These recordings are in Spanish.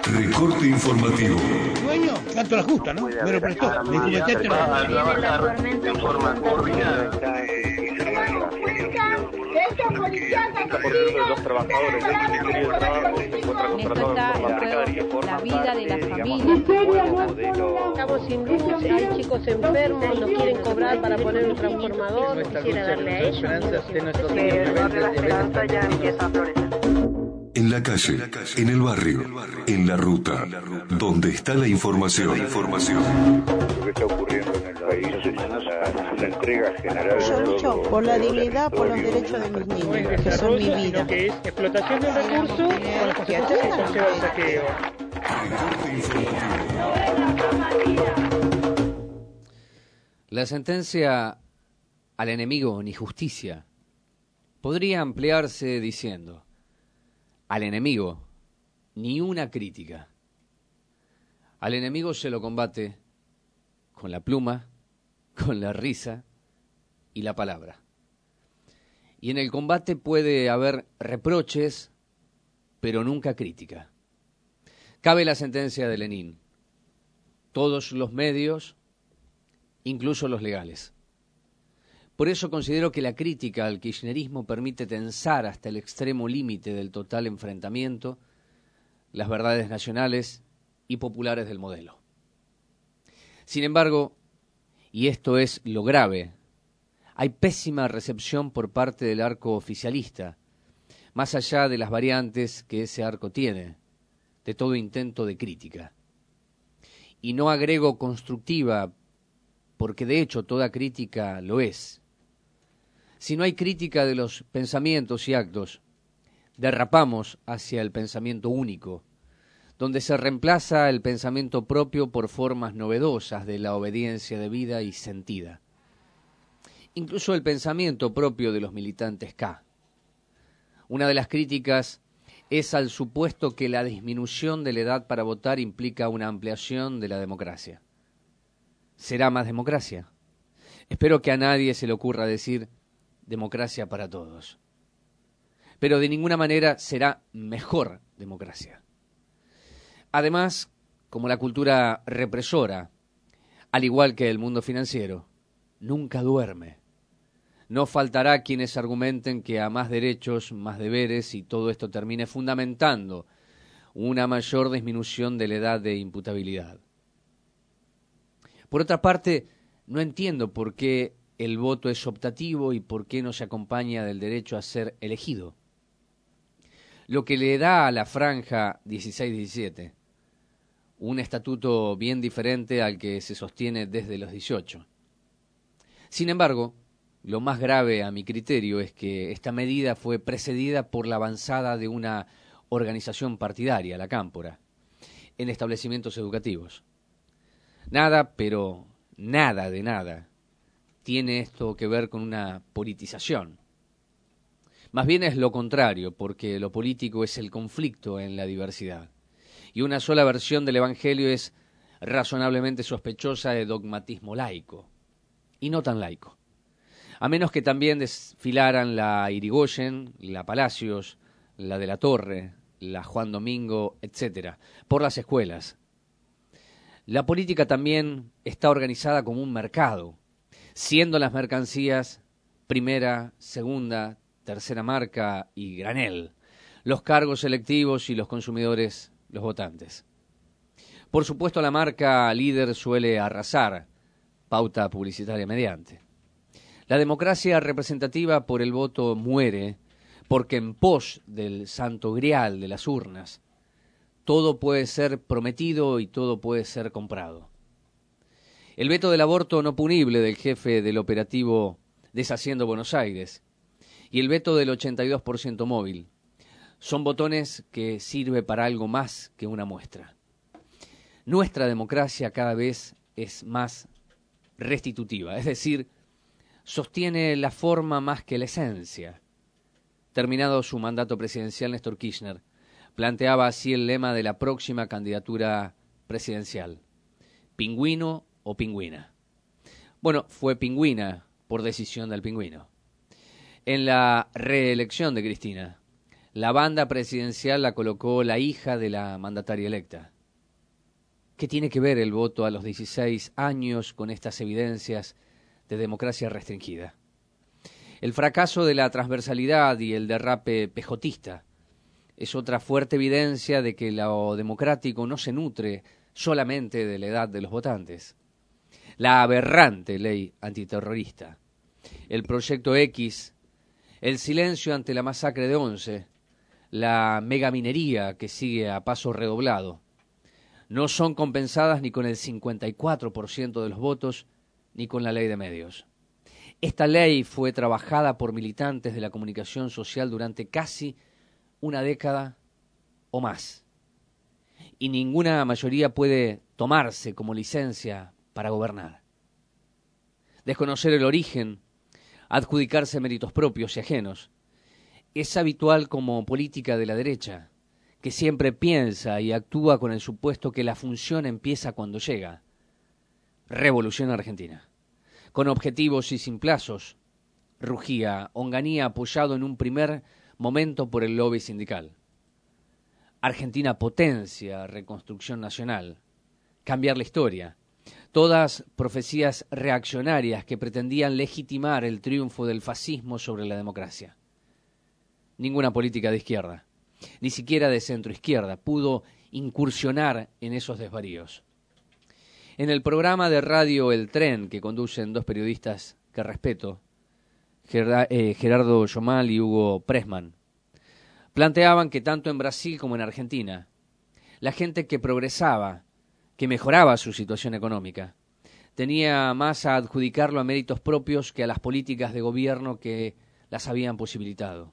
Recorte informativo. Dueño, tanto la justa, ¿no? Me lo prestó. Le cometiste De forma coordinada. Estos policías asesinos, Los trabajadores del Ministerio de Trabajo se encuentran contratados de forma precaria. La vida de las familias. Estamos sin luz, hay chicos enfermos, no quieren cobrar para poner un transformador, quisiera darle a ellos. En la calle, en el barrio, en la ruta, donde está la información. Lo que está ocurriendo en el país es una entrega general. Yo lucho por la dignidad, por los derechos de mis niños, que son mi vida. Que es explotación del recurso con las consecuencias que conlleva el saqueo. La sentencia al enemigo ni justicia podría ampliarse diciendo: al enemigo ni una crítica. Al enemigo se lo combate con la pluma, con la risa y la palabra. Y en el combate puede haber reproches, pero nunca crítica. Cabe la sentencia de Lenin: todos los medios, incluso los legales. Por eso considero que la crítica al kirchnerismo permite tensar hasta el extremo límite del total enfrentamiento las verdades nacionales y populares del modelo. Sin embargo, y esto es lo grave, hay pésima recepción por parte del arco oficialista, más allá de las variantes que ese arco tiene, de todo intento de crítica. Y no agrego constructiva, porque de hecho toda crítica lo es. Si no hay crítica de los pensamientos y actos, derrapamos hacia el pensamiento único, donde se reemplaza el pensamiento propio por formas novedosas de la obediencia debida y sentida. Incluso el pensamiento propio de los militantes K. Una de las críticas es al supuesto que la disminución de la edad para votar implica una ampliación de la democracia. ¿Será más democracia? Espero que a nadie se le ocurra decir democracia para todos. Pero de ninguna manera será mejor democracia. Además, como la cultura represora, al igual que el mundo financiero, nunca duerme. No faltará quienes argumenten que a más derechos, más deberes, y todo esto termine fundamentando una mayor disminución de la edad de imputabilidad. Por otra parte, no entiendo por qué el voto es optativo y por qué no se acompaña del derecho a ser elegido. Lo que le da a la franja 16-17 un estatuto bien diferente al que se sostiene desde los 18. Sin embargo, lo más grave a mi criterio es que esta medida fue precedida por la avanzada de una organización partidaria, la Cámpora, en establecimientos educativos. Nada, pero nada de nada, tiene esto que ver con una politización. Más bien es lo contrario, porque lo político es el conflicto en la diversidad. Y una sola versión del Evangelio es razonablemente sospechosa de dogmatismo laico, y no tan laico. A menos que también desfilaran la Irigoyen, la Palacios, la de la Torre, la Juan Domingo, etc., por las escuelas. La política también está organizada como un mercado, siendo las mercancías primera, segunda, tercera marca y granel, los cargos selectivos y los consumidores, los votantes. Por supuesto, la marca líder suele arrasar, pauta publicitaria mediante. La democracia representativa por el voto muere porque en pos del santo grial de las urnas, todo puede ser prometido y todo puede ser comprado. El veto del aborto no punible del jefe del operativo Deshaciendo Buenos Aires y el veto del 82% móvil son botones que sirve para algo más que una muestra. Nuestra democracia cada vez es más restitutiva, es decir, sostiene la forma más que la esencia. Terminado su mandato presidencial, Néstor Kirchner planteaba así el lema de la próxima candidatura presidencial: ¿pingüino o pingüina? Bueno, fue pingüina por decisión del pingüino. En la reelección de Cristina, La banda presidencial la colocó la hija de la mandataria electa. ¿Qué tiene que ver el voto a los 16 años con estas evidencias de democracia restringida? El fracaso de la transversalidad y el derrape pejotista es otra fuerte evidencia de que lo democrático no se nutre solamente de la edad de los votantes. La aberrante ley antiterrorista, el Proyecto X, el silencio ante la masacre de Once, la megaminería que sigue a paso redoblado, no son compensadas ni con el 54% de los votos ni con la ley de medios. Esta ley fue trabajada por militantes de la comunicación social durante casi una década o más, y ninguna mayoría puede tomarse como licencia para gobernar. Desconocer el origen, adjudicarse méritos propios y ajenos, es habitual como política de la derecha, que siempre piensa y actúa con el supuesto que la función empieza cuando llega. Revolución Argentina. Con objetivos y sin plazos, rugía Onganía apoyado en un primer momento por el lobby sindical. Argentina potencia, reconstrucción nacional, cambiar la historia. Todas profecías reaccionarias que pretendían legitimar el triunfo del fascismo sobre la democracia. Ninguna política de izquierda, ni siquiera de centroizquierda, pudo incursionar en esos desvaríos. En el programa de radio El Tren, que conducen dos periodistas que respeto, Gerardo Yomal y Hugo Pressman, planteaban que tanto en Brasil como en Argentina, la gente que progresaba, que mejoraba su situación económica, tenía más a adjudicarlo a méritos propios que a las políticas de gobierno que las habían posibilitado.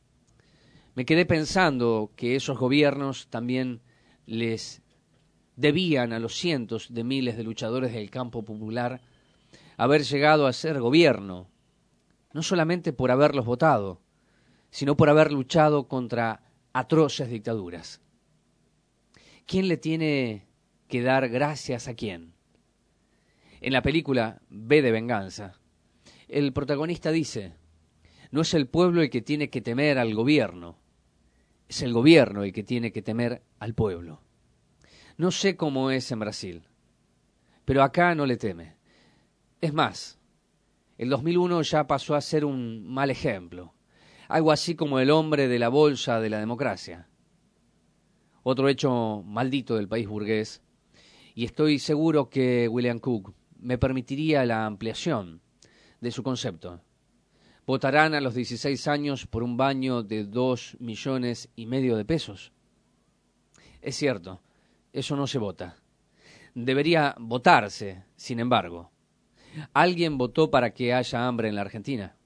Me quedé pensando que esos gobiernos también les debían a los cientos de miles de luchadores del campo popular haber llegado a ser gobierno, no solamente por haberlos votado, sino por haber luchado contra atroces dictaduras. ¿Quién le tiene que dar gracias a quién? En la película V de Venganza, el protagonista dice: no es el pueblo el que tiene que temer al gobierno, es el gobierno el que tiene que temer al pueblo. No sé cómo es en Brasil, pero acá no le teme. Es más, el 2001 ya pasó a ser un mal ejemplo, algo así como el hombre de la bolsa de la democracia. Otro hecho maldito del país burgués, y estoy seguro que William Cook me permitiría la ampliación de su concepto. ¿Votarán a los 16 años por un baño de 2,5 millones de pesos? Es cierto, eso no se vota. Debería votarse, sin embargo. ¿Alguien votó para que haya hambre en la Argentina?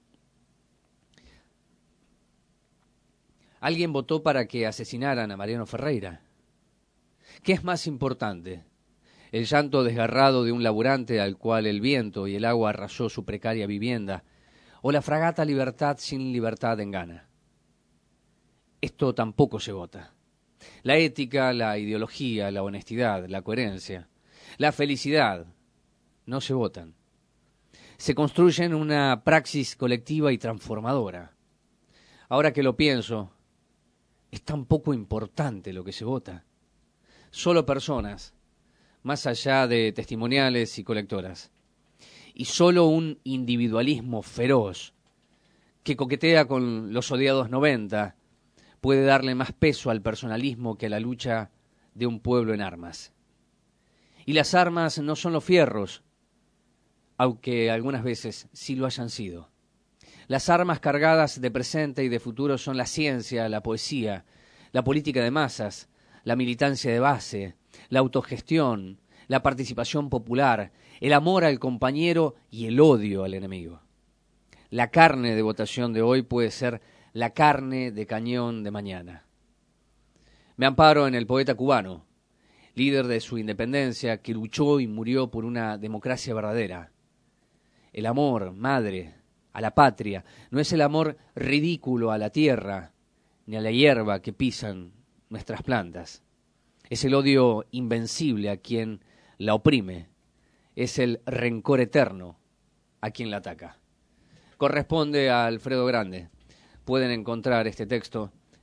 ¿Alguien votó para que asesinaran a Mariano Ferreira? ¿Qué es más importante? ¿El llanto desgarrado de un laburante al cual el viento y el agua arrasó su precaria vivienda? ¿O la fragata Libertad sin libertad en Ghana? Esto tampoco se vota. La ética, la ideología, la honestidad, la coherencia, la felicidad no se votan. Se construyen una praxis colectiva y transformadora. Ahora que lo pienso, es tan poco importante lo que se vota. Solo personas, más allá de testimoniales y colectoras. Y solo un individualismo feroz que coquetea con los odiados 90 puede darle más peso al personalismo que a la lucha de un pueblo en armas. Y las armas no son los fierros, aunque algunas veces sí lo hayan sido. Las armas cargadas de presente y de futuro son la ciencia, la poesía, la política de masas, la militancia de base, la autogestión, la participación popular, el amor al compañero y el odio al enemigo. La carne de votación de hoy puede ser la carne de cañón de mañana. Me amparo en el poeta cubano, líder de su independencia, que luchó y murió por una democracia verdadera. El amor, madre, a la patria, no es el amor ridículo a la tierra, ni a la hierba que pisan nuestras plantas. Es el odio invencible a quien la oprime, es el rencor eterno a quien la ataca. Corresponde a Alfredo Grande. Pueden encontrar este texto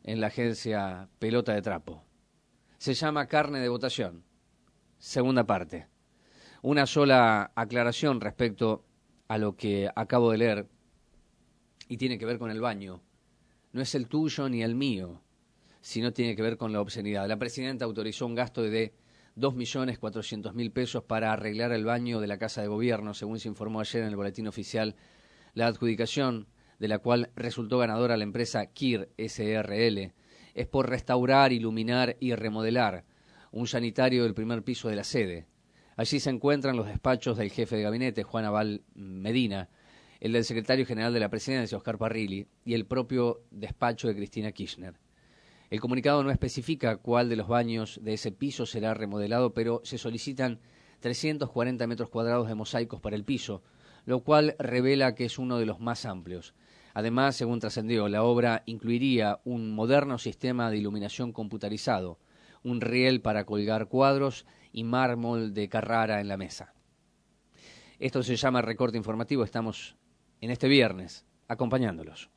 en la agencia Pelota de Trapo. Se llama Carne de Votación. Segunda parte. Una sola aclaración respecto a lo que acabo de leer y tiene que ver con el baño. No es el tuyo ni el mío, sino tiene que ver con la obscenidad. La presidenta autorizó un gasto de 2.400.000 pesos para arreglar el baño de la Casa de Gobierno, según se informó ayer en el boletín oficial. La adjudicación, de la cual resultó ganadora la empresa KIR SRL, es por restaurar, iluminar y remodelar un sanitario del primer piso de la sede. Allí se encuentran los despachos del jefe de gabinete, Juan Abal Medina, el del secretario general de la Presidencia, Oscar Parrilli, y el propio despacho de Cristina Kirchner. El comunicado no especifica cuál de los baños de ese piso será remodelado, pero se solicitan 340 metros cuadrados de mosaicos para el piso, lo cual revela que es uno de los más amplios. Además, según trascendió, la obra incluiría un moderno sistema de iluminación computarizado, un riel para colgar cuadros y mármol de Carrara en la mesa. Esto se llama Recorte Informativo. Estamos en este viernes acompañándolos.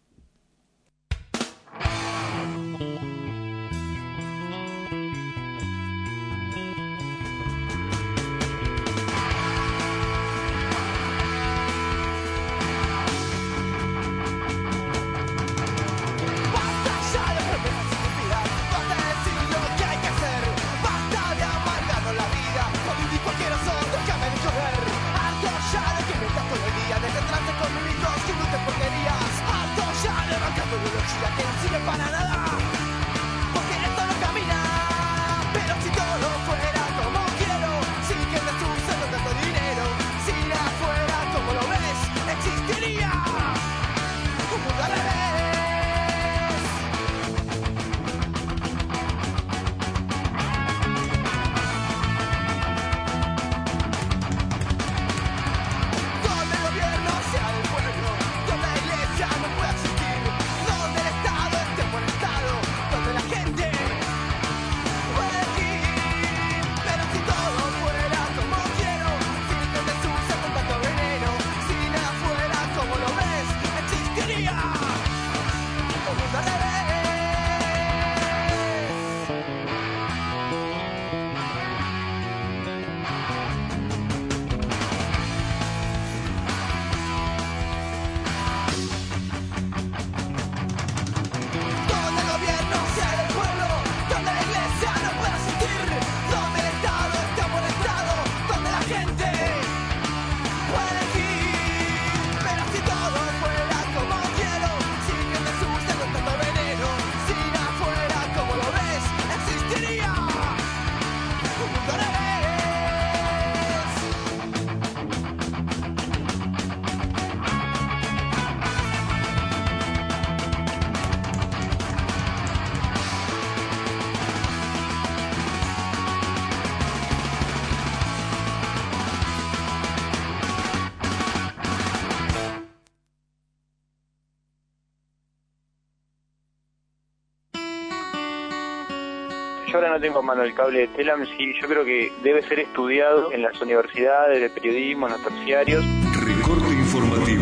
Yo ahora no tengo a mano el cable de Telam, sí, yo creo que debe ser estudiado en las universidades de periodismo, en los terciarios. Recorte informativo.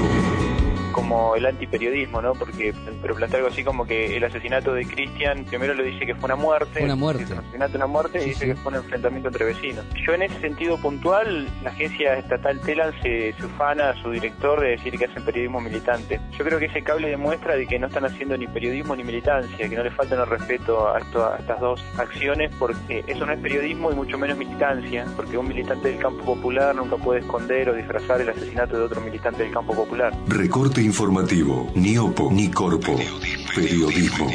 Como el antiperiodismo, ¿no? Porque, pero plantea algo así como que el asesinato de Cristian, primero lo dice que fue una muerte. Una muerte. El asesinato de una muerte, y dice que fue un enfrentamiento entre vecinos. Yo en ese sentido puntual, la agencia estatal Telam se ufana a su director de decir que hacen periodismo militante. Yo creo que ese cable demuestra de que no están haciendo ni periodismo ni militancia, que no le faltan el respeto a estas dos acciones, porque eso no es periodismo y mucho menos militancia, porque un militante del campo popular nunca puede esconder o disfrazar el asesinato de otro militante del campo popular. Recorte informativo, ni Opo, ni Corpo, periodismo.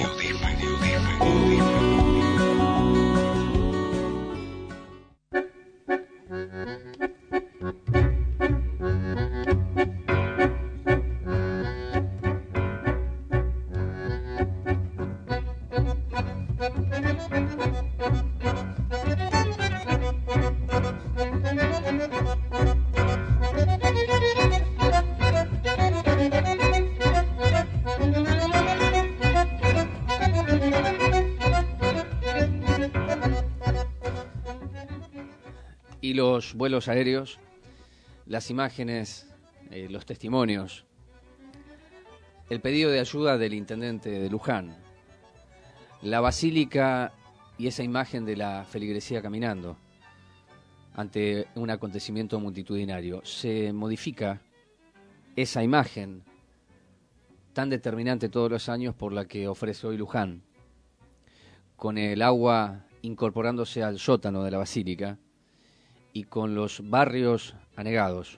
Y los vuelos aéreos, las imágenes, los testimonios, el pedido de ayuda del intendente de Luján. La basílica y esa imagen de la feligresía caminando ante un acontecimiento multitudinario, se modifica esa imagen tan determinante todos los años por la que ofrece hoy Luján, con el agua incorporándose al sótano de la basílica y con los barrios anegados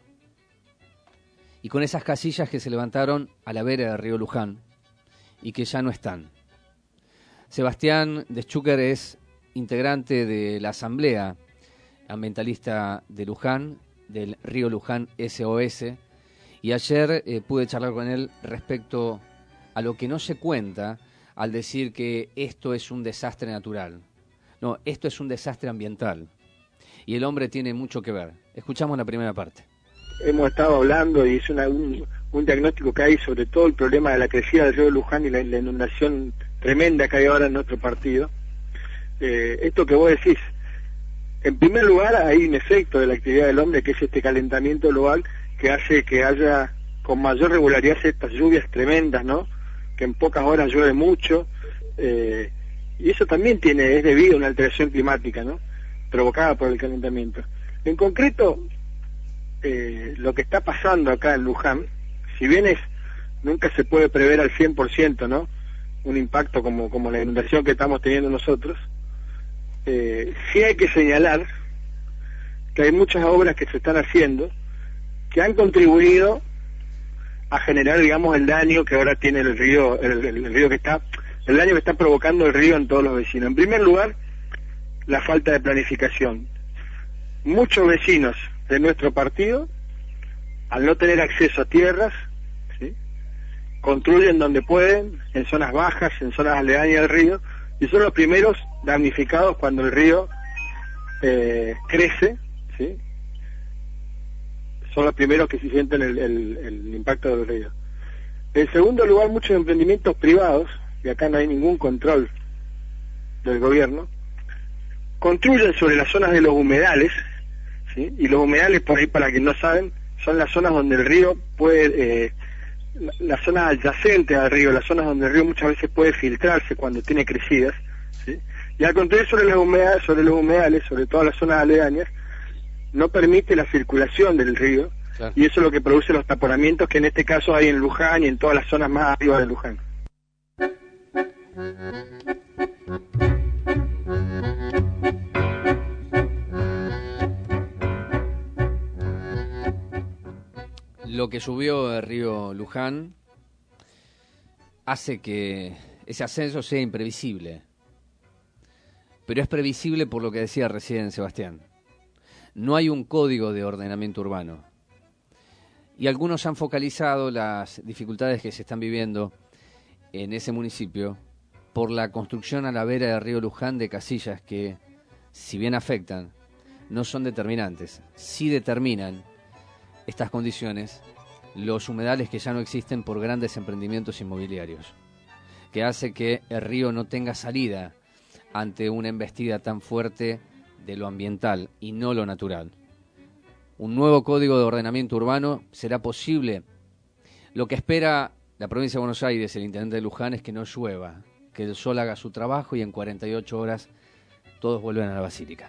y con esas casillas que se levantaron a la vera del río Luján y que ya no están. Sebastián Deschúquer es integrante de la Asamblea Ambientalista de Luján, del río Luján SOS, y ayer pude charlar con él respecto a lo que no se cuenta al decir que esto es un desastre natural. No, esto es un desastre ambiental. Y el hombre tiene mucho que ver. Escuchamos la primera parte. Hemos estado hablando y es un diagnóstico que hay sobre todo el problema de la crecida del río Luján y la inundación tremenda que hay ahora en nuestro partido. Esto que vos decís, en primer lugar hay un efecto de la actividad del hombre, que es este calentamiento global que hace que haya con mayor regularidad estas lluvias tremendas, ¿no? Que en pocas horas llueve mucho, y eso también es debido a una alteración climática, ¿no? Provocada por el calentamiento. En concreto, lo que está pasando acá en Luján, si bien nunca se puede prever al 100%, ¿no? Un impacto como la inundación que estamos teniendo nosotros, sí hay que señalar que hay muchas obras que se están haciendo que han contribuido a generar, digamos, el daño que ahora tiene el río el daño que está provocando el río en todos los vecinos. En primer lugar, la falta de planificación. Muchos vecinos de nuestro partido, al no tener acceso a tierras, ¿sí?, construyen donde pueden, en zonas bajas, en zonas aledañas del río, y son los primeros damnificados cuando el río crece, ¿sí? Son los primeros que se sienten el impacto del río. En segundo lugar, muchos emprendimientos privados, y acá no hay ningún control del gobierno, construyen sobre las zonas de los humedales, ¿sí? Y los humedales, por ahí para quien no saben, son las zonas donde el río puede, las zonas adyacentes al río, las zonas donde el río muchas veces puede filtrarse cuando tiene crecidas, ¿sí? Y al construir sobre los humedales, sobre todas las zonas aledañas, no permite la circulación del río, claro. Y eso es lo que produce los taponamientos que en este caso hay en Luján y en todas las zonas más arriba de Luján. Lo que subió el río Luján hace que ese ascenso sea imprevisible, pero es previsible por lo que decía recién Sebastián. No hay un código de ordenamiento urbano. Y algunos han focalizado las dificultades que se están viviendo en ese municipio por la construcción a la vera del río Luján de casillas que, si bien afectan, no son determinantes. Sí determinan estas condiciones los humedales que ya no existen por grandes emprendimientos inmobiliarios, que hace que el río no tenga salida ante una embestida tan fuerte de lo ambiental y no lo natural. Un nuevo código de ordenamiento urbano será posible. Lo que espera la provincia de Buenos Aires, el intendente de Luján, es que no llueva, que el sol haga su trabajo y en 48 horas todos vuelven a la basílica.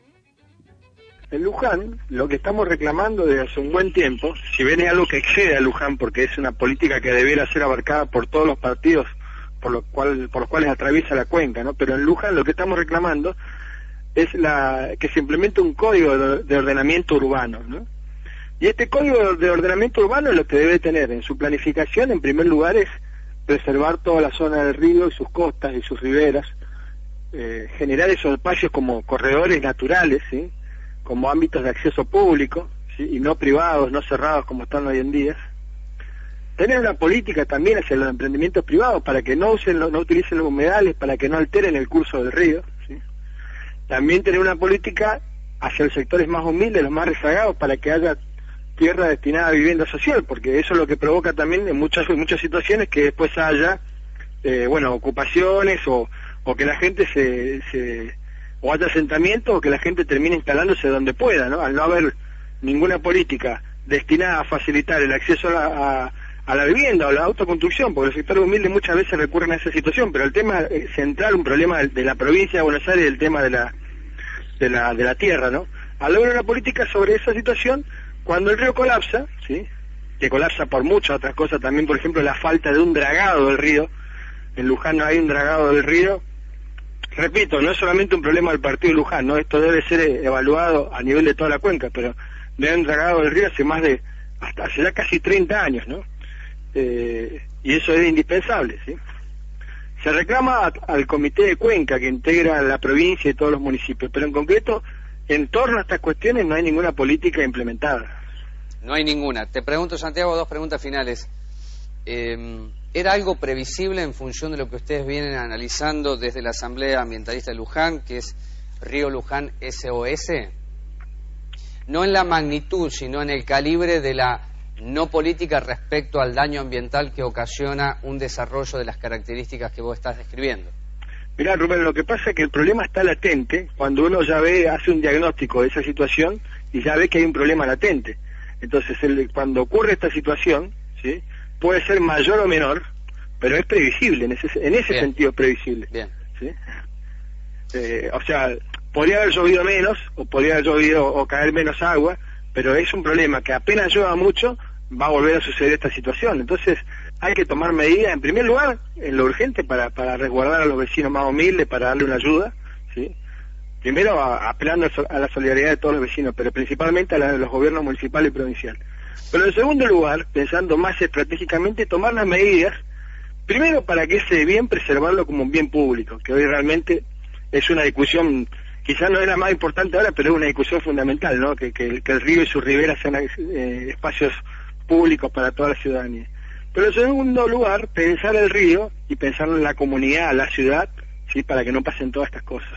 En Luján, lo que estamos reclamando desde hace un buen tiempo, si bien es algo que excede a Luján, porque es una política que debiera ser abarcada por todos los partidos por los cuales atraviesa la cuenca, ¿no? Pero en Luján lo que estamos reclamando es que se implemente un código de ordenamiento urbano, ¿no? Y este código de ordenamiento urbano lo que debe tener en su planificación, en primer lugar, es preservar toda la zona del río y sus costas y sus riberas, generar esos espacios como corredores naturales, ¿sí?, como ámbitos de acceso público, ¿sí?, y no privados, no cerrados como están hoy en día. Tener una política también hacia los emprendimientos privados para que no utilicen los humedales, para que no alteren el curso del río, ¿sí? También tener una política hacia los sectores más humildes, los más rezagados, para que haya tierra destinada a vivienda social, porque eso es lo que provoca también en muchas situaciones que después haya ocupaciones o que la gente o haya asentamientos o que la gente termine instalándose donde pueda, ¿no? Al no haber ninguna política destinada a facilitar el acceso a a la vivienda o a la autoconstrucción, porque los sectores humildes muchas veces recurren a esa situación, pero el tema central, un problema de la provincia de Buenos Aires, el tema de la tierra, ¿no? Al lograr una política sobre esa situación, cuando el río colapsa, ¿sí?, que colapsa por muchas otras cosas también, por ejemplo, la falta de un dragado del río. En Luján no hay un dragado del río. Repito, no es solamente un problema del partido de Luján, ¿no? Esto debe ser evaluado a nivel de toda la cuenca, pero no hay un dragado del río hace ya casi 30 años, ¿no? Y eso es indispensable, ¿sí? Se reclama al comité de cuenca que integra la provincia y todos los municipios, pero en concreto, en torno a estas cuestiones no hay ninguna política implementada. No hay ninguna. Te pregunto, Santiago, 2 preguntas finales. ¿Era algo previsible en función de lo que ustedes vienen analizando desde la Asamblea Ambientalista de Luján, que es Río Luján SOS? No en la magnitud, sino en el calibre de la no política respecto al daño ambiental que ocasiona un desarrollo de las características que vos estás describiendo. Mirá, Rubén, lo que pasa es que el problema está latente cuando uno ya hace un diagnóstico de esa situación y ya ve que hay un problema latente. Entonces, cuando ocurre esta situación, ¿sí?, puede ser mayor o menor, pero es previsible, en ese sentido es previsible. Bien. ¿Sí? O sea, podría haber llovido menos, o podría haber llovido o caer menos agua, pero es un problema que apenas llueva mucho, va a volver a suceder esta situación. Entonces, hay que tomar medidas, en primer lugar, en lo urgente, para resguardar a los vecinos más humildes, para darle una ayuda, ¿sí? Primero, apelando a la solidaridad de todos los vecinos, pero principalmente a la de los gobiernos municipal y provincial. Pero en segundo lugar, pensando más estratégicamente, tomar las medidas, primero para que ese bien preservarlo como un bien público, que hoy realmente es una discusión, quizás no es la más importante ahora, pero es una discusión fundamental, ¿no? Que el río y sus riberas sean espacios públicos para toda la ciudadanía. Pero en segundo lugar, pensar el río y pensar en la comunidad, la ciudad, ¿sí?, para que no pasen todas estas cosas.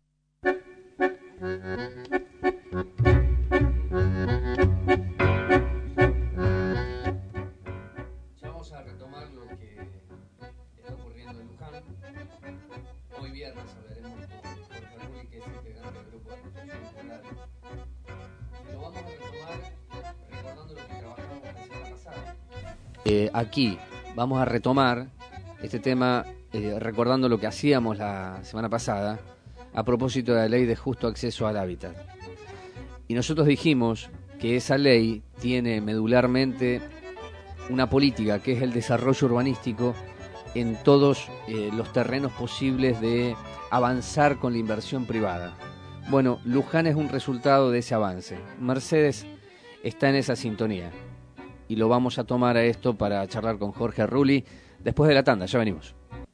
Ya vamos a retomar lo que está ocurriendo en Luján. Hoy viernes hablaremos con Jorge Rulli, que es integrante del Grupo de Protección Integral. Lo vamos a retomar recordando lo que trabajamos la semana pasada. Aquí vamos a retomar este tema recordando lo que hacíamos la semana pasada a propósito de la ley de justo acceso al hábitat. Y nosotros dijimos que esa ley tiene medularmente una política que es el desarrollo urbanístico en todos los terrenos posibles de avanzar con la inversión privada. Bueno, Luján es un resultado de ese avance. Mercedes está en esa sintonía. Y lo vamos a tomar a esto para charlar con Jorge Rulli después de la tanda. Ya venimos.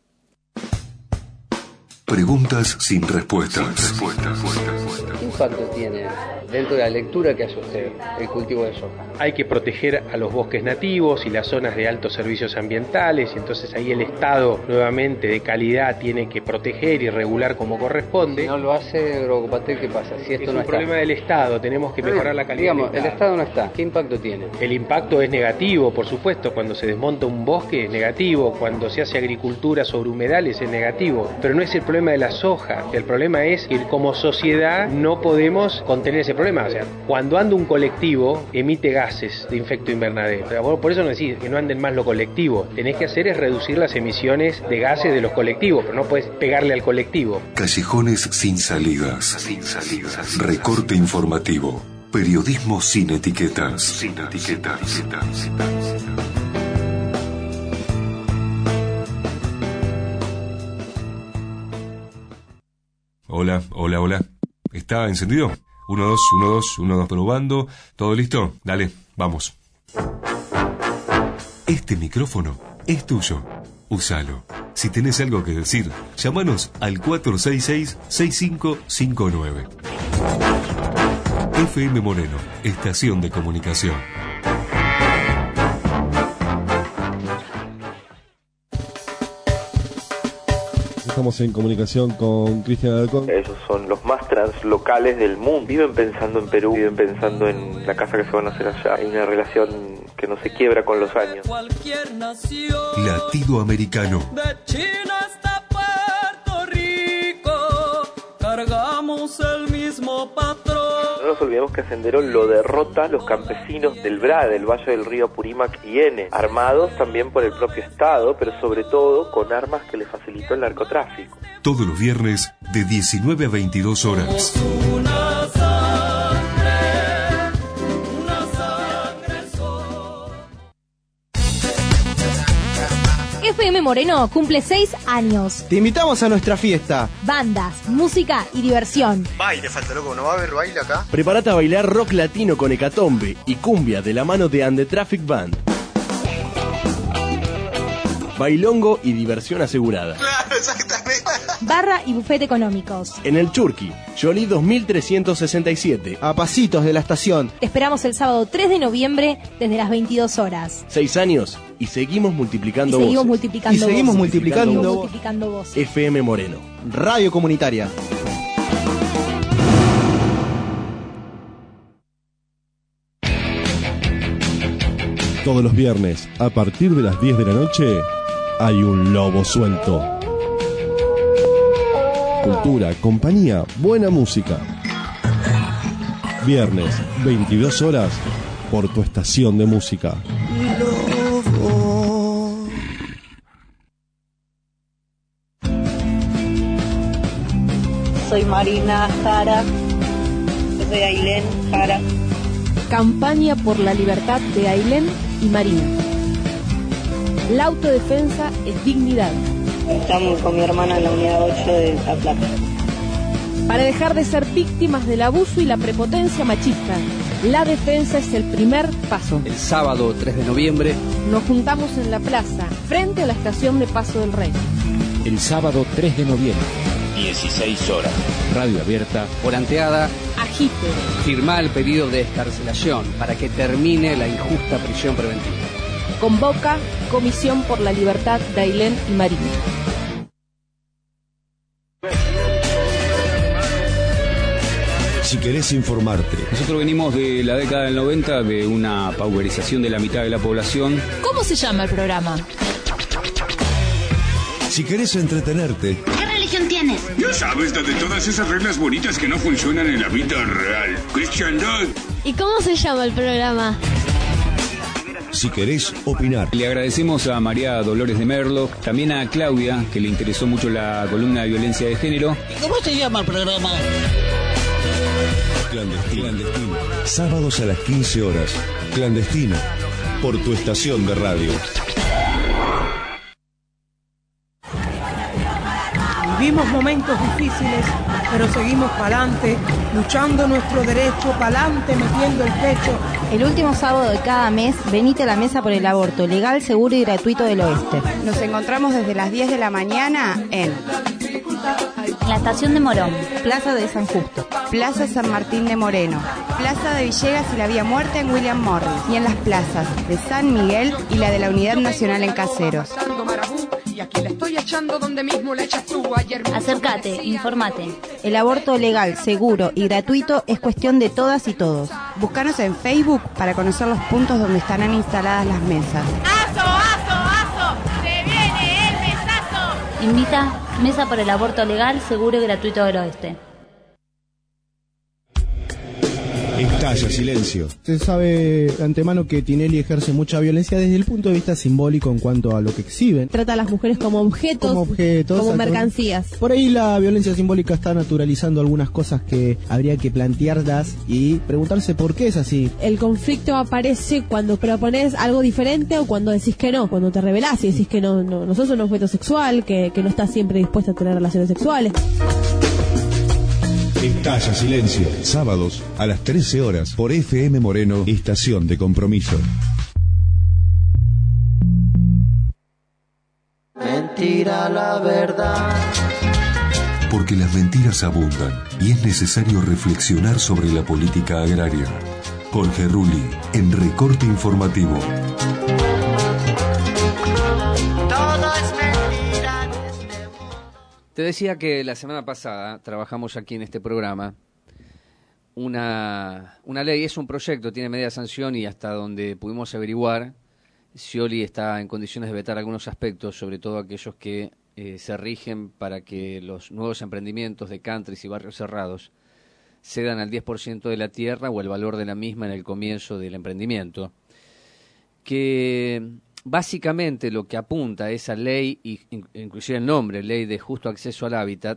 Preguntas sin respuestas. ¿Qué impacto tiene dentro de la lectura que hace usted el cultivo de soja? Hay que proteger a los bosques nativos y las zonas de altos servicios ambientales, y entonces ahí el Estado nuevamente de calidad tiene que proteger y regular como corresponde. Si no lo hace Agropatel, ¿qué pasa? Si esto es no un problema del Estado, tenemos que mejorar la calidad. Digamos, el Estado no está. ¿Qué impacto tiene? El impacto es negativo, por supuesto. Cuando se desmonta un bosque es negativo, cuando se hace agricultura sobre humedales es negativo, pero no es el problema de la soja. El problema es que como sociedad no podemos contener ese problema. O sea, cuando anda un colectivo emite gases de efecto invernadero. O sea, por eso no decís que no anden más los colectivos. Tenés que hacer es reducir las emisiones de gases de los colectivos, pero no puedes pegarle al colectivo. Callejones sin salidas. Recorte informativo. Periodismo sin etiquetas. Hola. ¿Está encendido? 1, 2, probando. ¿Todo listo? Dale, vamos. Este micrófono es tuyo. Úsalo. Si tenés algo que decir, llámanos al 466-6559. FM Moreno, estación de comunicación. Estamos en comunicación con Cristian Alarcón. Esos son los más translocales del mundo. Viven pensando en Perú, viven pensando en la casa que se van a hacer allá. Hay una relación que no se quiebra con los años. Latido americano. De China hasta Puerto Rico, cargamos el mismo patrón. nos olvidemos que a Sendero lo derrotan los campesinos del VRA, del Valle del Río Apurímac y N, armados también por el propio Estado, pero sobre todo con armas que le facilitó el narcotráfico. Todos los viernes de 19 a 22 horas. FM Moreno cumple 6 años. Te invitamos a nuestra fiesta. Bandas, música y diversión. Baile, falta loco, ¿no va a haber baile acá? Prepárate a bailar rock latino con hecatombe y cumbia de la mano de And the Traffic Band. Bailongo y diversión asegurada. Claro, exactamente. Barra y bufete económicos. En el Churqui, Jolie 2367. A pasitos de la estación. Te esperamos el sábado 3 de noviembre desde las 22 horas. 6 años y seguimos multiplicando voces. Y seguimos multiplicando voces. FM Moreno. Radio comunitaria. Todos los viernes, a partir de las 10 de la noche, hay un lobo suelto. Cultura, compañía, buena música. Viernes, 22 horas, por tu estación de música. Soy Marina Jara. Yo soy Ailén Jara. Campaña por la libertad de Ailén y Marina. La autodefensa es dignidad. Estamos con mi hermana en la unidad 8 de La Plata. Para dejar de ser víctimas del abuso y la prepotencia machista, la defensa es el primer paso. El sábado 3 de noviembre nos juntamos en la plaza, frente a la estación de Paso del Rey. El sábado 3 de noviembre, 16 horas. Radio abierta. Volanteada. Agite. Firmá el pedido de excarcelación para que termine la injusta prisión preventiva. Convoca Comisión por la Libertad de Ailén y Marina. Si querés informarte. Nosotros venimos de la década del 90, de una pauperización de la mitad de la población. ¿Cómo se llama el programa? Si querés entretenerte. ¿Qué religión tienes? Ya sabes, la de todas esas reglas bonitas que no funcionan en la vida real. Cristiandad. ¿Y cómo se llama el programa? Si querés opinar. Le agradecemos a María Dolores de Merlo, también a Claudia, que le interesó mucho la columna de violencia de género. ¿Y cómo se llama el programa? Clandestino. Sábados a las 15 horas. Clandestino. Por tu estación de radio. Vivimos momentos difíciles, pero seguimos pa'lante, luchando nuestro derecho, pa'lante, metiendo el pecho. El último sábado de cada mes, venite a la Mesa por el Aborto, legal, seguro y gratuito del Oeste. Nos encontramos desde las 10 de la mañana en la estación de Morón, Plaza de San Justo, Plaza San Martín de Moreno, Plaza de Villegas y la Vía Muerta en William Morris, y en las plazas de San Miguel y la de la Unidad Nacional en Caseros. Acércate, informate. El aborto legal, seguro y gratuito es cuestión de todas y todos. Búscanos en Facebook para conocer los puntos donde estarán instaladas las mesas. ¡Aso! ¡Se viene el mesazo! Invita Mesa por el Aborto Legal, Seguro y Gratuito del Oeste. Estalla silencio. Se sabe de antemano que Tinelli ejerce mucha violencia desde el punto de vista simbólico en cuanto a lo que exhiben. Trata a las mujeres como objetos, como mercancías. Por ahí la violencia simbólica está naturalizando algunas cosas que habría que plantearlas y preguntarse por qué es así. El conflicto aparece cuando propones algo diferente o cuando decís que no, cuando te rebelás y decís que no sos un objeto sexual, que no estás siempre dispuesta a tener relaciones sexuales. Estalla silencio. Sábados a las 13 horas por FM Moreno, estación de compromiso. Mentira la verdad. Porque las mentiras abundan y es necesario reflexionar sobre la política agraria. Jorge Rulli, en Recorte Informativo. Te decía que la semana pasada trabajamos aquí en este programa una ley, es un proyecto, tiene media sanción y hasta donde pudimos averiguar, Scioli está en condiciones de vetar algunos aspectos, sobre todo aquellos que se rigen para que los nuevos emprendimientos de countries y barrios cerrados cedan al 10% de la tierra o el valor de la misma en el comienzo del emprendimiento, que básicamente lo que apunta a esa ley, inclusive el nombre, Ley de Justo Acceso al Hábitat,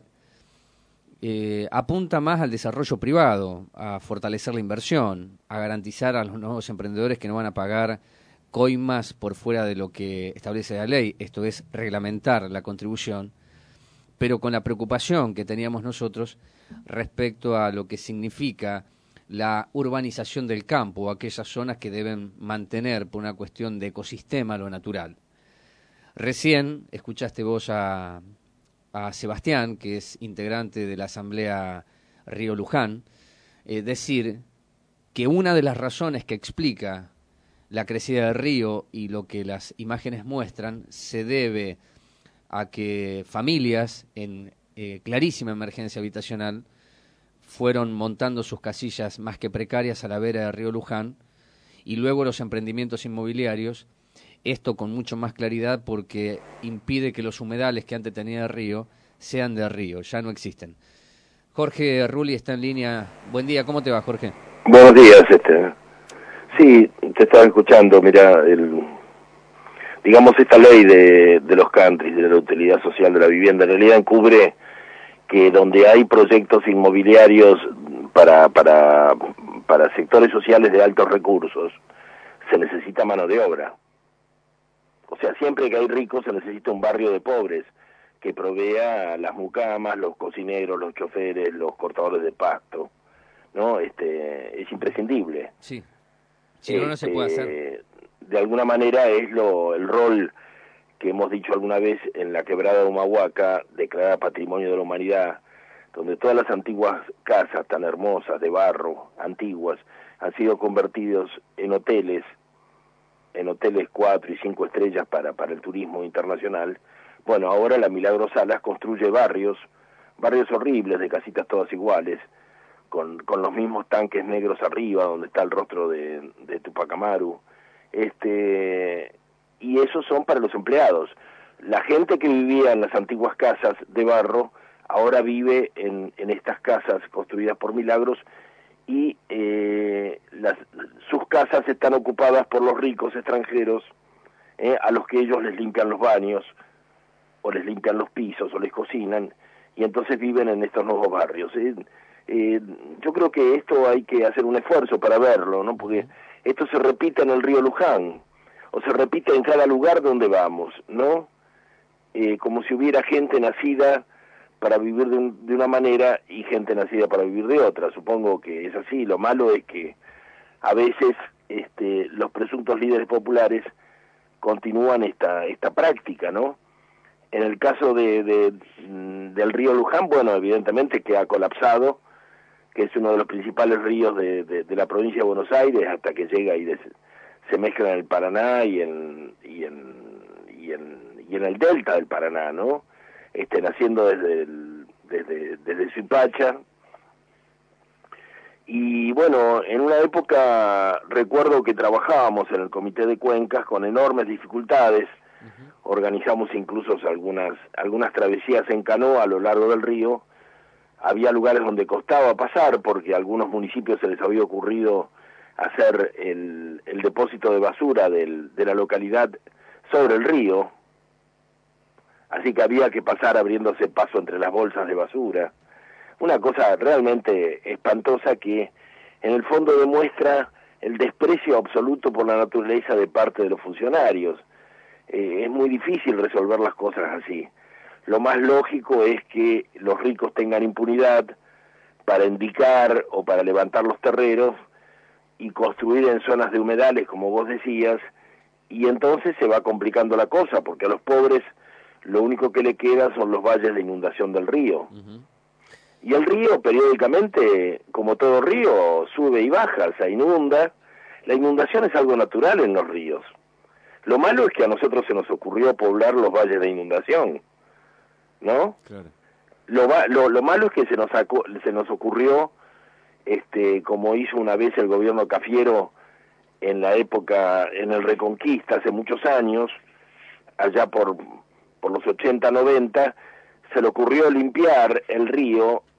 apunta más al desarrollo privado, a fortalecer la inversión, a garantizar a los nuevos emprendedores que no van a pagar coimas por fuera de lo que establece la ley, esto es reglamentar la contribución, pero con la preocupación que teníamos nosotros respecto a lo que significa la urbanización del campo, aquellas zonas que deben mantener por una cuestión de ecosistema lo natural. Recién escuchaste vos a Sebastián, que es integrante de la Asamblea Río Luján, decir que una de las razones que explica la crecida del río y lo que las imágenes muestran se debe a que familias en clarísima emergencia habitacional fueron montando sus casillas más que precarias a la vera del río Luján, y luego los emprendimientos inmobiliarios, esto con mucho más claridad porque impide que los humedales que antes tenía el río sean de río, ya no existen. Jorge Rulli está en línea. Buen día, ¿cómo te va, Jorge? Buenos días, Sí, te estaba escuchando, mira, digamos esta ley de los countries, de la utilidad social de la vivienda, en realidad encubre que donde hay proyectos inmobiliarios para sectores sociales de altos recursos, se necesita mano de obra. O sea, siempre que hay ricos se necesita un barrio de pobres que provea las mucamas, los cocineros, los choferes, los cortadores de pasto, ¿no? Es imprescindible. Sí. Si no, no se puede hacer. De alguna manera es el rol que hemos dicho alguna vez en la quebrada de Humahuaca, declarada Patrimonio de la Humanidad, donde todas las antiguas casas tan hermosas de barro, antiguas, han sido convertidos en hoteles 4 y 5 estrellas para el turismo internacional. Bueno, ahora la Milagro Salas construye barrios horribles, de casitas todas iguales, con los mismos tanques negros arriba, donde está el rostro de Tupac Amaru, y esos son para los empleados. La gente que vivía en las antiguas casas de barro, ahora vive en estas casas construidas por Milagros, y sus casas están ocupadas por los ricos extranjeros, a los que ellos les limpian los baños, o les limpian los pisos, o les cocinan, y entonces viven en estos nuevos barrios. Yo creo que esto hay que hacer un esfuerzo para verlo, ¿no? Porque esto se repite en el río Luján, o se repite en cada lugar donde vamos, ¿no? Como si hubiera gente nacida para vivir de una manera y gente nacida para vivir de otra. Supongo que es así. Lo malo es que a veces los presuntos líderes populares continúan esta práctica, ¿no? En el caso del río Luján, bueno, evidentemente que ha colapsado, que es uno de los principales ríos de la provincia de Buenos Aires, hasta que llega y se mezcla en el Paraná y en el delta del Paraná, ¿no? Naciendo desde Suipacha. Y bueno, en una época recuerdo que trabajábamos en el Comité de Cuencas con enormes dificultades. Organizamos incluso algunas travesías en canoa a lo largo del río. Había lugares donde costaba pasar porque a algunos municipios se les había ocurrido hacer el depósito de basura de la localidad sobre el río, así que había que pasar abriéndose paso entre las bolsas de basura. Una cosa realmente espantosa que en el fondo demuestra el desprecio absoluto por la naturaleza de parte de los funcionarios. Es muy difícil resolver las cosas así. Lo más lógico es que los ricos tengan impunidad para indicar o para levantar los terreros y construir en zonas de humedales, como vos decías, y entonces se va complicando la cosa, porque a los pobres lo único que le queda son los valles de inundación del río. Y el río periódicamente, como todo río, sube y baja, se inunda. La inundación es algo natural en los ríos. Lo malo es que a nosotros se nos ocurrió poblar los valles de inundación, ¿no? Claro. Lo malo es que se nos ocurrió, como hizo una vez el gobierno Cafiero en la época, en el Reconquista, hace muchos años, allá por los 80, 90, se le ocurrió limpiar el río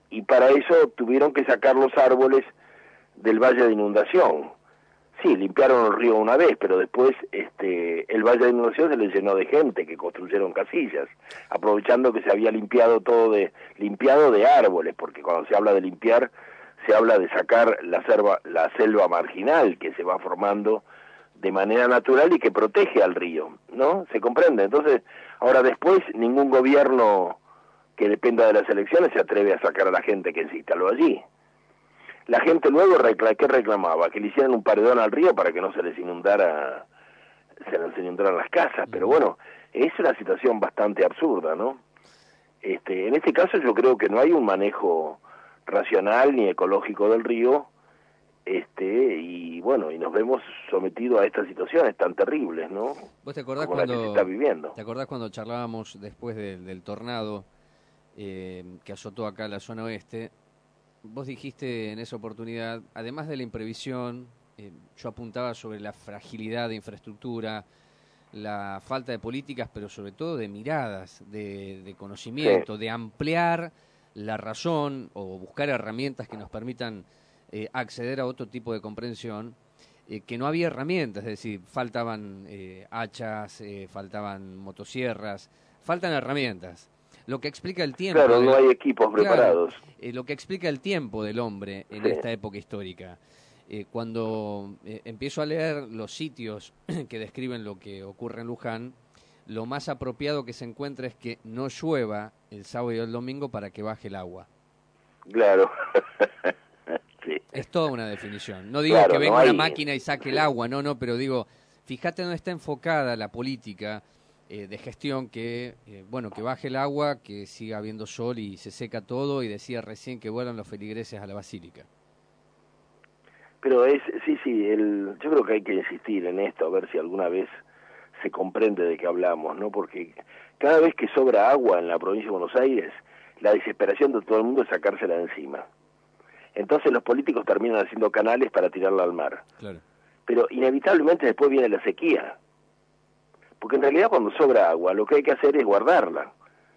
y para eso tuvieron que sacar los árboles del valle de inundación. Sí, limpiaron el río una vez, pero después el valle de inundación se le llenó de gente que construyeron casillas, aprovechando que se había limpiado limpiado de árboles, porque cuando se habla de limpiar, se habla de sacar la selva marginal que se va formando de manera natural y que protege al río, ¿no? ¿Se comprende? Entonces, ahora después, ningún gobierno que dependa de las elecciones se atreve a sacar a la gente que se instaló allí. La gente luego, ¿qué reclamaba? Que le hicieran un paredón al río para que no se les inundaran las casas, pero bueno, es una situación bastante absurda, ¿no? En este caso yo creo que no hay un manejo racional ni ecológico del río, y bueno, y nos vemos sometidos a estas situaciones tan terribles, ¿no? ¿Vos te acordás como la que se está viviendo? ¿Te acordás cuando charlábamos después del tornado que azotó acá la zona oeste? Vos dijiste en esa oportunidad, además de la imprevisión, yo apuntaba sobre la fragilidad de infraestructura, la falta de políticas, pero sobre todo de miradas, de conocimiento, sí, de ampliar la razón o buscar herramientas que nos permitan acceder a otro tipo de comprensión, que no había herramientas, es decir, faltaban hachas, faltaban motosierras, faltan herramientas. Lo que explica el tiempo... Claro, no hay equipos preparados. Lo que explica el tiempo del hombre en esta época histórica. Cuando empiezo a leer los sitios que describen lo que ocurre en Luján, lo más apropiado que se encuentra es que no llueva el sábado y el domingo para que baje el agua. Claro. Sí. Es toda una definición. No digo que venga una máquina y saque el agua, no, pero digo, fíjate dónde está enfocada la política de gestión, que que baje el agua, que siga habiendo sol y se seca todo, y decía recién que vuelan los feligreses a la basílica. Pero yo creo que hay que insistir en esto, a ver si alguna vez se comprende de qué hablamos, ¿no? Porque cada vez que sobra agua en la provincia de Buenos Aires, la desesperación de todo el mundo es sacársela de encima. Entonces los políticos terminan haciendo canales para tirarla al mar. Claro. Pero inevitablemente después viene la sequía. Porque en realidad cuando sobra agua, lo que hay que hacer es guardarla.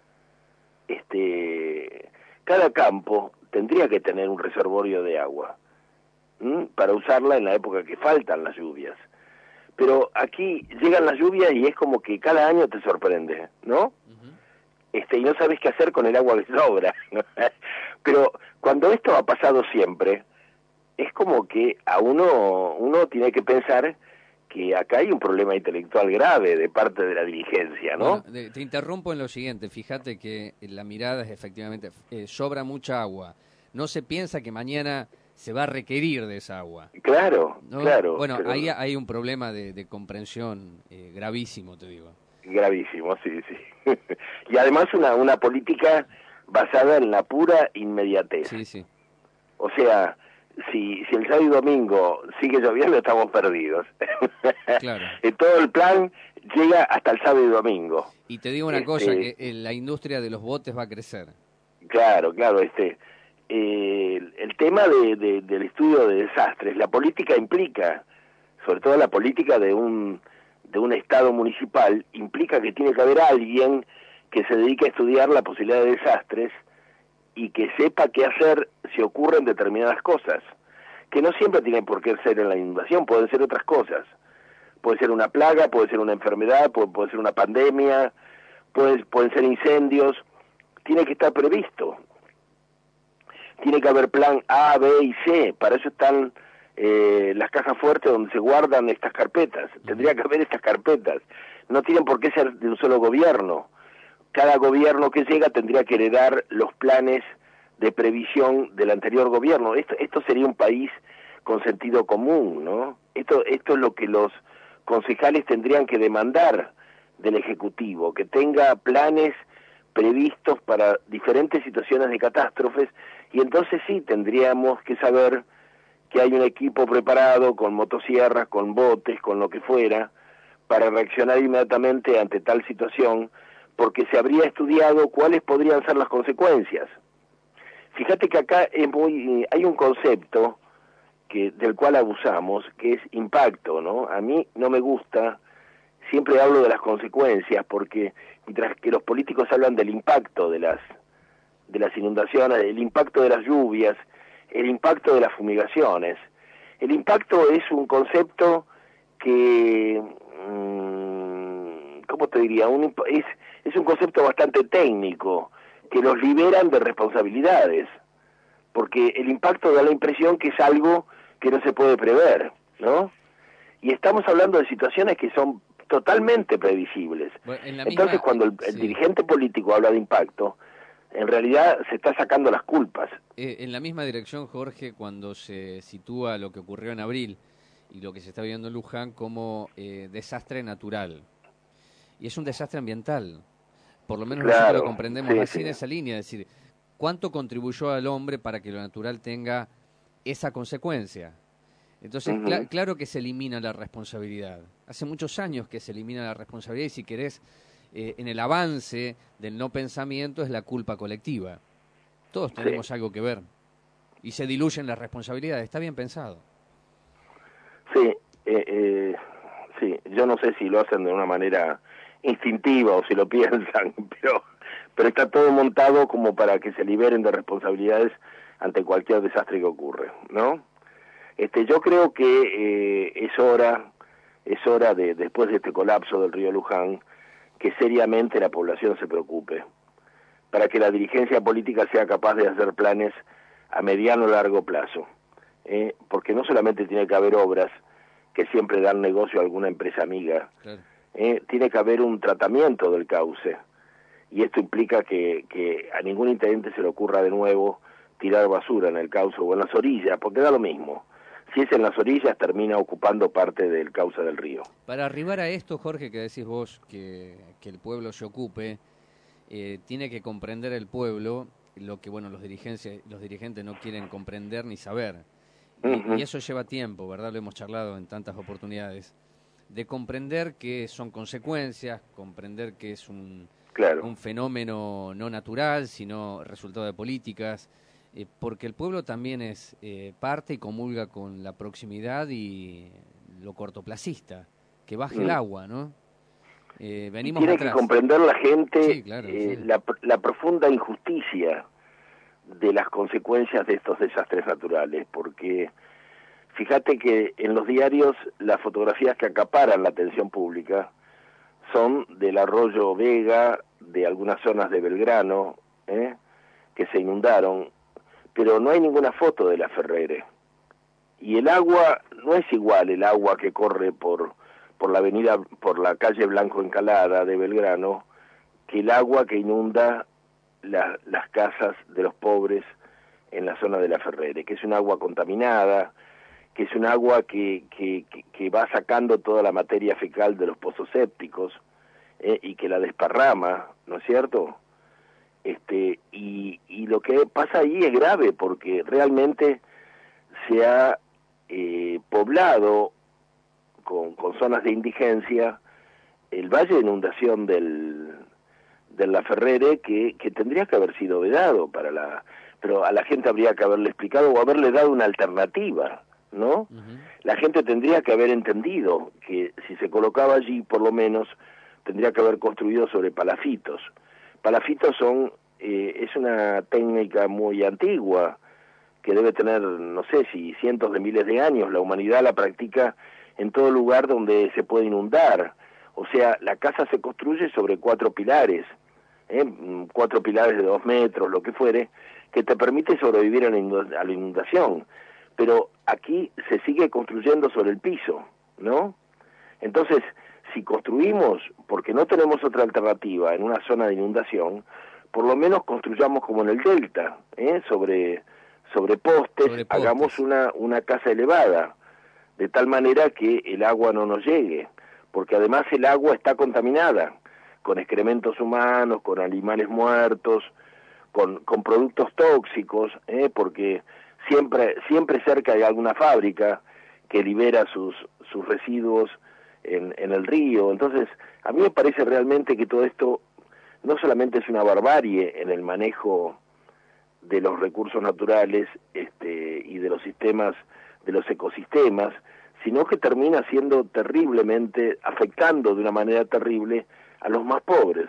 Cada campo tendría que tener un reservorio de agua para usarla en la época que faltan las lluvias. Pero aquí llegan las lluvias y es como que cada año te sorprende, ¿no? Y no sabes qué hacer con el agua que sobra. Pero cuando esto ha pasado siempre, es como que a uno tiene que pensar que acá hay un problema intelectual grave de parte de la dirigencia, ¿no? Bueno, te interrumpo en lo siguiente. Fíjate que la mirada es efectivamente, sobra mucha agua. No se piensa que mañana se va a requerir de esa agua. Claro, ¿no? claro. Bueno, pero... ahí hay un problema de comprensión gravísimo, te digo. Gravísimo, sí. Y además una política basada en la pura inmediatez. Sí. O sea, si el sábado y domingo sigue lloviendo, estamos perdidos. Claro. Todo el plan llega hasta el sábado y domingo. Y te digo una cosa, que la industria de los botes va a crecer. Claro. El tema del estudio de desastres, la política implica, sobre todo la política de un estado municipal, implica que tiene que haber alguien que se dedique a estudiar la posibilidad de desastres y que sepa qué hacer si ocurren determinadas cosas, que no siempre tienen por qué ser en la inundación, pueden ser otras cosas. Puede ser una plaga, puede ser una enfermedad, puede ser una pandemia, pueden ser incendios. Tiene que estar previsto. Tiene que haber plan A, B y C. Para eso están las cajas fuertes donde se guardan estas carpetas. Tendría que haber estas carpetas. No tienen por qué ser de un solo gobierno. Cada gobierno que llega tendría que heredar los planes de previsión del anterior gobierno. Esto sería un país con sentido común, ¿no? Esto es lo que los concejales tendrían que demandar del Ejecutivo, que tenga planes previstos para diferentes situaciones de catástrofes, y entonces sí tendríamos que saber que hay un equipo preparado con motosierras, con botes, con lo que fuera, para reaccionar inmediatamente ante tal situación, porque se habría estudiado cuáles podrían ser las consecuencias. Fíjate que acá hay un concepto del cual abusamos, que es impacto, ¿no? A mí no me gusta, siempre hablo de las consecuencias, porque mientras que los políticos hablan del impacto de las inundaciones, el impacto de las lluvias, el impacto de las fumigaciones. El impacto es un concepto que, ¿cómo te diría? Es un concepto bastante técnico, que los liberan de responsabilidades, porque el impacto da la impresión que es algo que no se puede prever, ¿no? Y estamos hablando de situaciones que son totalmente previsibles. Bueno, entonces, cuando el dirigente político habla de impacto, en realidad se está sacando las culpas. En la misma dirección, Jorge, cuando se sitúa lo que ocurrió en abril y lo que se está viendo en Luján como desastre natural. Y es un desastre ambiental. Por lo menos nosotros lo comprendemos así en esa línea. Es decir, ¿cuánto contribuyó al hombre para que lo natural tenga esa consecuencia? Entonces, claro que se elimina la responsabilidad. Hace muchos años que se elimina la responsabilidad y, si querés, en el avance del no pensamiento es la culpa colectiva. Todos tenemos algo que ver. Y se diluyen las responsabilidades. Está bien pensado. Sí, sí. Yo no sé si lo hacen de una manera instintiva o si lo piensan, pero está todo montado como para que se liberen de responsabilidades ante cualquier desastre que ocurre, ¿no? Yo creo que es hora de, después de este colapso del río Luján, que seriamente la población se preocupe, para que la dirigencia política sea capaz de hacer planes a mediano o largo plazo, porque no solamente tiene que haber obras que siempre dan negocio a alguna empresa amiga, claro. Tiene que haber un tratamiento del cauce, y esto implica que a ningún intendente se le ocurra de nuevo tirar basura en el cauce o en las orillas, porque da lo mismo. Si es en las orillas, termina ocupando parte del cauce del río. Para arribar a esto, Jorge, que decís vos que el pueblo se ocupe, tiene que comprender el pueblo lo que los dirigentes no quieren comprender ni saber. Y eso lleva tiempo, ¿verdad? Lo hemos charlado en tantas oportunidades. De comprender que son consecuencias, comprender que es un fenómeno no natural, sino resultado de políticas. Porque el pueblo también es parte y comulga con la proximidad y lo cortoplacista, que baje el agua, ¿no? Venimos tiene atrás. Que comprender la gente sí, claro, la profunda injusticia de las consecuencias de estos desastres naturales, porque fíjate que en los diarios las fotografías que acaparan la atención pública son del arroyo Vega, de algunas zonas de Belgrano, que se inundaron, pero no hay ninguna foto de la Ferrere. Y el agua no es igual el agua que corre por la calle Blanco Encalada de Belgrano, que el agua que inunda las casas de los pobres en la zona de la Ferrere, que es un agua contaminada, que es un agua que va sacando toda la materia fecal de los pozos sépticos, y que la desparrama, ¿no es cierto? Y lo que pasa ahí es grave, porque realmente se ha poblado con zonas de indigencia el valle de inundación de la Ferrere, que tendría que haber sido vedado pero a la gente habría que haberle explicado o haberle dado una alternativa, ¿no? La gente tendría que haber entendido que si se colocaba allí, por lo menos tendría que haber construido sobre palafitos. Palafitos es una técnica muy antigua, que debe tener, no sé si cientos de miles de años. La humanidad la practica en todo lugar donde se puede inundar. O sea, la casa se construye sobre 4 pilares, 4 pilares de 2 metros, lo que fuere, que te permite sobrevivir a la inundación. Pero aquí se sigue construyendo sobre el piso, ¿no? Entonces, si construimos, porque no tenemos otra alternativa en una zona de inundación, por lo menos construyamos como en el delta, sobre postes, hagamos una casa elevada, de tal manera que el agua no nos llegue, porque además el agua está contaminada, con excrementos humanos, con animales muertos, con productos tóxicos, porque siempre cerca hay alguna fábrica que libera sus residuos en el río. Entonces, a mí me parece realmente que todo esto no solamente es una barbarie en el manejo de los recursos naturales y de los sistemas, de los ecosistemas, sino que termina siendo terriblemente, afectando de una manera terrible a los más pobres.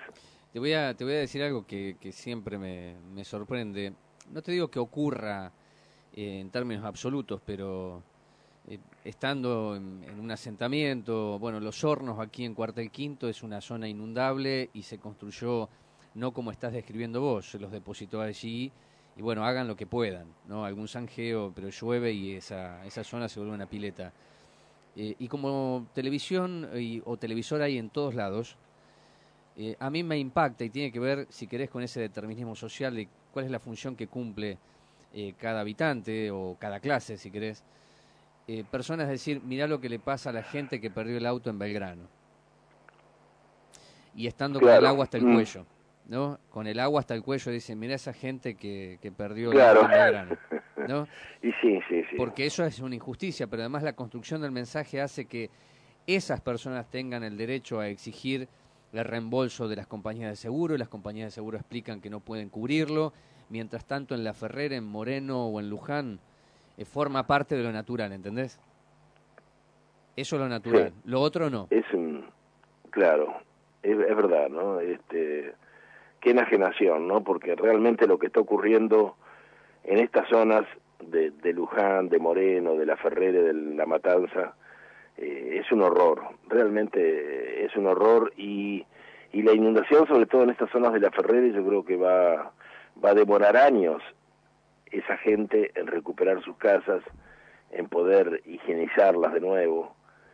Te voy a decir algo que siempre me sorprende. No te digo que ocurra en términos absolutos, pero estando en un asentamiento, bueno, Los Hornos aquí en Cuartel Quinto es una zona inundable y se construyó no como estás describiendo vos, se los depositó allí y bueno, hagan lo que puedan, ¿no? Algún zanjeo, pero llueve y esa zona se vuelve una pileta. Y como televisión o televisor hay en todos lados, a mí me impacta y tiene que ver, si querés, con ese determinismo social de cuál es la función que cumple cada habitante o cada clase, si querés. Personas decir, mirá lo que le pasa a la gente que perdió el auto en Belgrano. Y estando con el agua hasta el cuello, ¿no? Con el agua hasta el cuello dicen, mirá esa gente que perdió el auto en Belgrano, ¿no? Y sí. Porque eso es una injusticia, pero además la construcción del mensaje hace que esas personas tengan el derecho a exigir el reembolso de las compañías de seguro, y las compañías de seguro explican que no pueden cubrirlo. Mientras tanto, en La Ferrera, en Moreno o en Luján, forma parte de lo natural, ¿entendés? Eso es lo natural, sí. Lo otro no. Claro, es verdad, ¿no? Qué enajenación, ¿no? Porque realmente lo que está ocurriendo en estas zonas de Luján, de Moreno, de La Ferrera, de La Matanza, es un horror, realmente es un horror, y la inundación, sobre todo en estas zonas de La Ferrera, yo creo que va a demorar años esa gente en recuperar sus casas, en poder higienizarlas de nuevo,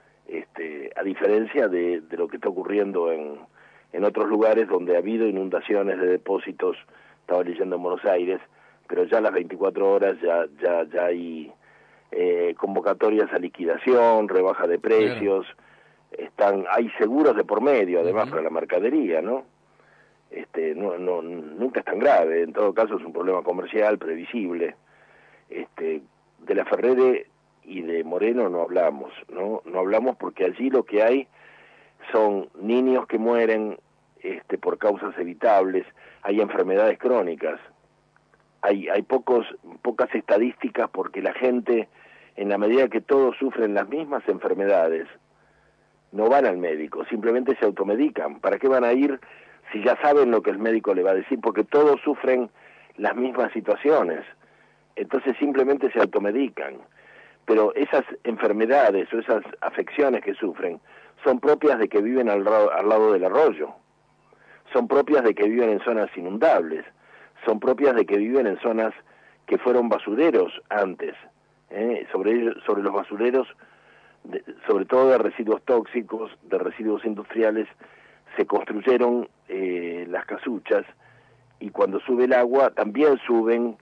a diferencia de lo que está ocurriendo en otros lugares donde ha habido inundaciones de depósitos. Estaba leyendo en Buenos Aires, pero ya a las 24 horas ya hay convocatorias a liquidación, rebaja de precios, hay seguros de por medio, además, para la mercadería, ¿no? Nunca es tan grave, en todo caso es un problema comercial previsible. De La Ferrera y de Moreno no hablamos, ¿no? No hablamos porque allí lo que hay son niños que mueren por causas evitables, hay enfermedades crónicas, hay pocas estadísticas, porque la gente, en la medida que todos sufren las mismas enfermedades, no van al médico, simplemente se automedican. ¿Para qué van a ir si ya saben lo que el médico le va a decir? Porque todos sufren las mismas situaciones, entonces simplemente se automedican. Pero esas enfermedades o esas afecciones que sufren son propias de que viven al lado del arroyo, son propias de que viven en zonas inundables, son propias de que viven en zonas que fueron basureros antes. Sobre los basureros, sobre todo de residuos tóxicos, de residuos industriales, se construyeron las casuchas, y cuando sube el agua también suben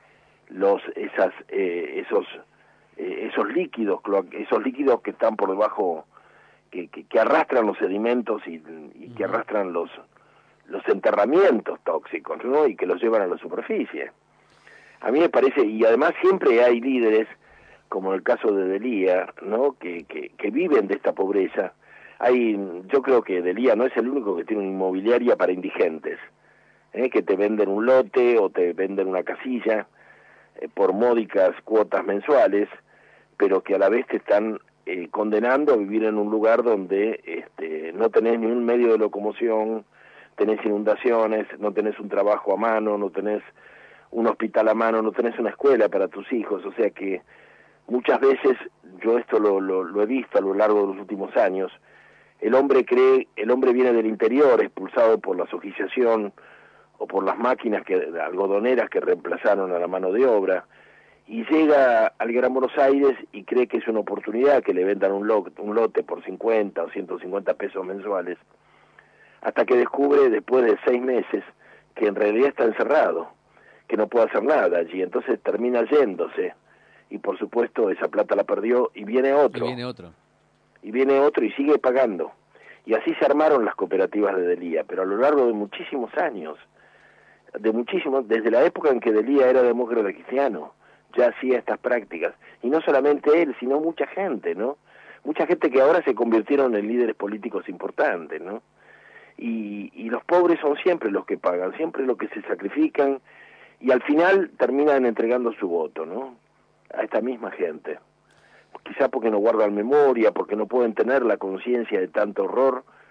esos líquidos que están por debajo, que arrastran los sedimentos y que arrastran los enterramientos tóxicos, ¿no? Y que los llevan a la superficie. A mí me parece, y además siempre hay líderes, como en el caso de Delía, ¿no? que viven de esta pobreza. Yo creo que Delía no es el único que tiene una inmobiliaria para indigentes, que te venden un lote o te venden una casilla por módicas cuotas mensuales, pero que a la vez te están condenando a vivir en un lugar donde no tenés ni un medio de locomoción, tenés inundaciones, no tenés un trabajo a mano, no tenés un hospital a mano, no tenés una escuela para tus hijos. O sea que muchas veces, yo esto lo he visto a lo largo de los últimos años, el hombre viene del interior, expulsado por la sojización o por las máquinas algodoneras que reemplazaron a la mano de obra, y llega al Gran Buenos Aires y cree que es una oportunidad que le vendan un lote por 50 o 150 pesos mensuales, hasta que descubre después de 6 meses que en realidad está encerrado, que no puede hacer nada allí. Entonces termina yéndose, y por supuesto esa plata la perdió, y viene otro y sigue pagando. Y así se armaron las cooperativas de Delía, pero a lo largo de muchísimos años, desde la época en que Delía era demócrata cristiano, ya hacía estas prácticas. Y no solamente él, sino mucha gente, ¿no? Mucha gente que ahora se convirtieron en líderes políticos importantes, ¿no? Y los pobres son siempre los que pagan, siempre los que se sacrifican, y al final terminan entregando su voto, ¿no? A esta misma gente. Quizá porque no guardan memoria, porque no pueden tener la conciencia de tanto horror,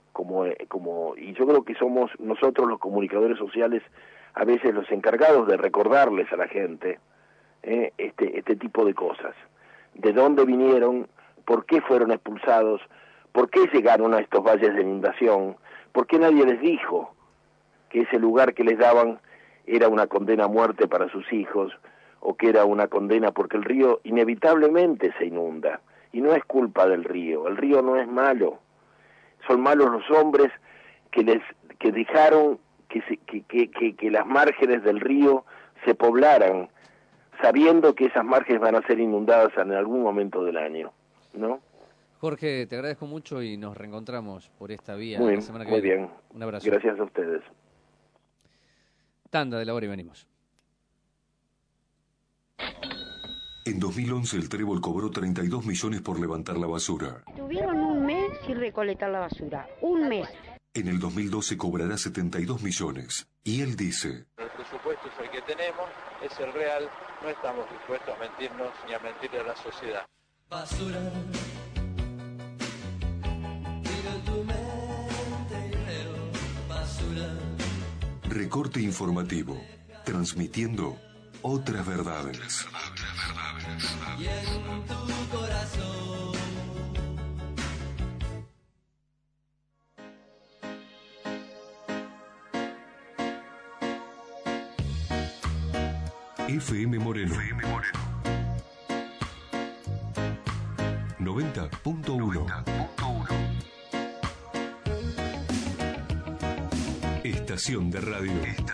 y yo creo que somos nosotros los comunicadores sociales a veces los encargados de recordarles a la gente este tipo de cosas, de dónde vinieron, por qué fueron expulsados, por qué llegaron a estos valles de inundación, por qué nadie les dijo que ese lugar que les daban era una condena a muerte para sus hijos, o que era una condena porque el río inevitablemente se inunda, y no es culpa del río, el río no es malo, son malos los hombres que dejaron que las márgenes del río se poblaran, sabiendo que esas márgenes van a ser inundadas en algún momento del año, ¿no? Jorge, te agradezco mucho y nos reencontramos por esta vía la semana que viene. viene. Muy bien. Un abrazo. Gracias a ustedes. Tanda de la hora y venimos. En 2011 el Trébol cobró 32 millones por levantar la basura. Tuvieron un mes sin recolectar la basura. Un mes. En el 2012 cobrará 72 millones. Y él dice: el presupuesto es el que tenemos, es el real, no estamos dispuestos a mentirnos ni a mentirle a la sociedad. Basura. Miro tu mente y veo basura. Recorte informativo, transmitiendo otras verdades. Y en tu corazón. FM Moreno. 90.1. Estación de radio.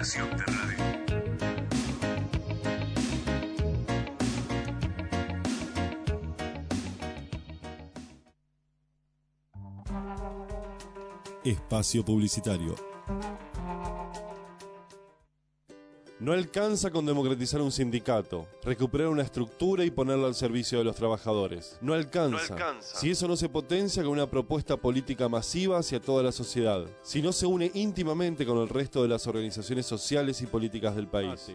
Espacio publicitario. No alcanza con democratizar un sindicato, recuperar una estructura y ponerla al servicio de los trabajadores. No alcanza. Si eso no se potencia con una propuesta política masiva hacia toda la sociedad. Si no se une íntimamente con el resto de las organizaciones sociales y políticas del país.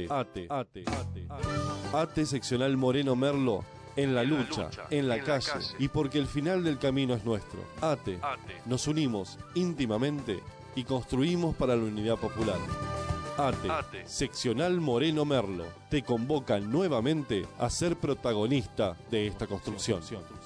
ATE seccional Moreno Merlo. En la lucha, en la calle, y porque el final del camino es nuestro. ATE. Nos unimos íntimamente y construimos para la unidad popular. ATE, seccional Moreno Merlo, te convoca nuevamente a ser protagonista de esta construcción.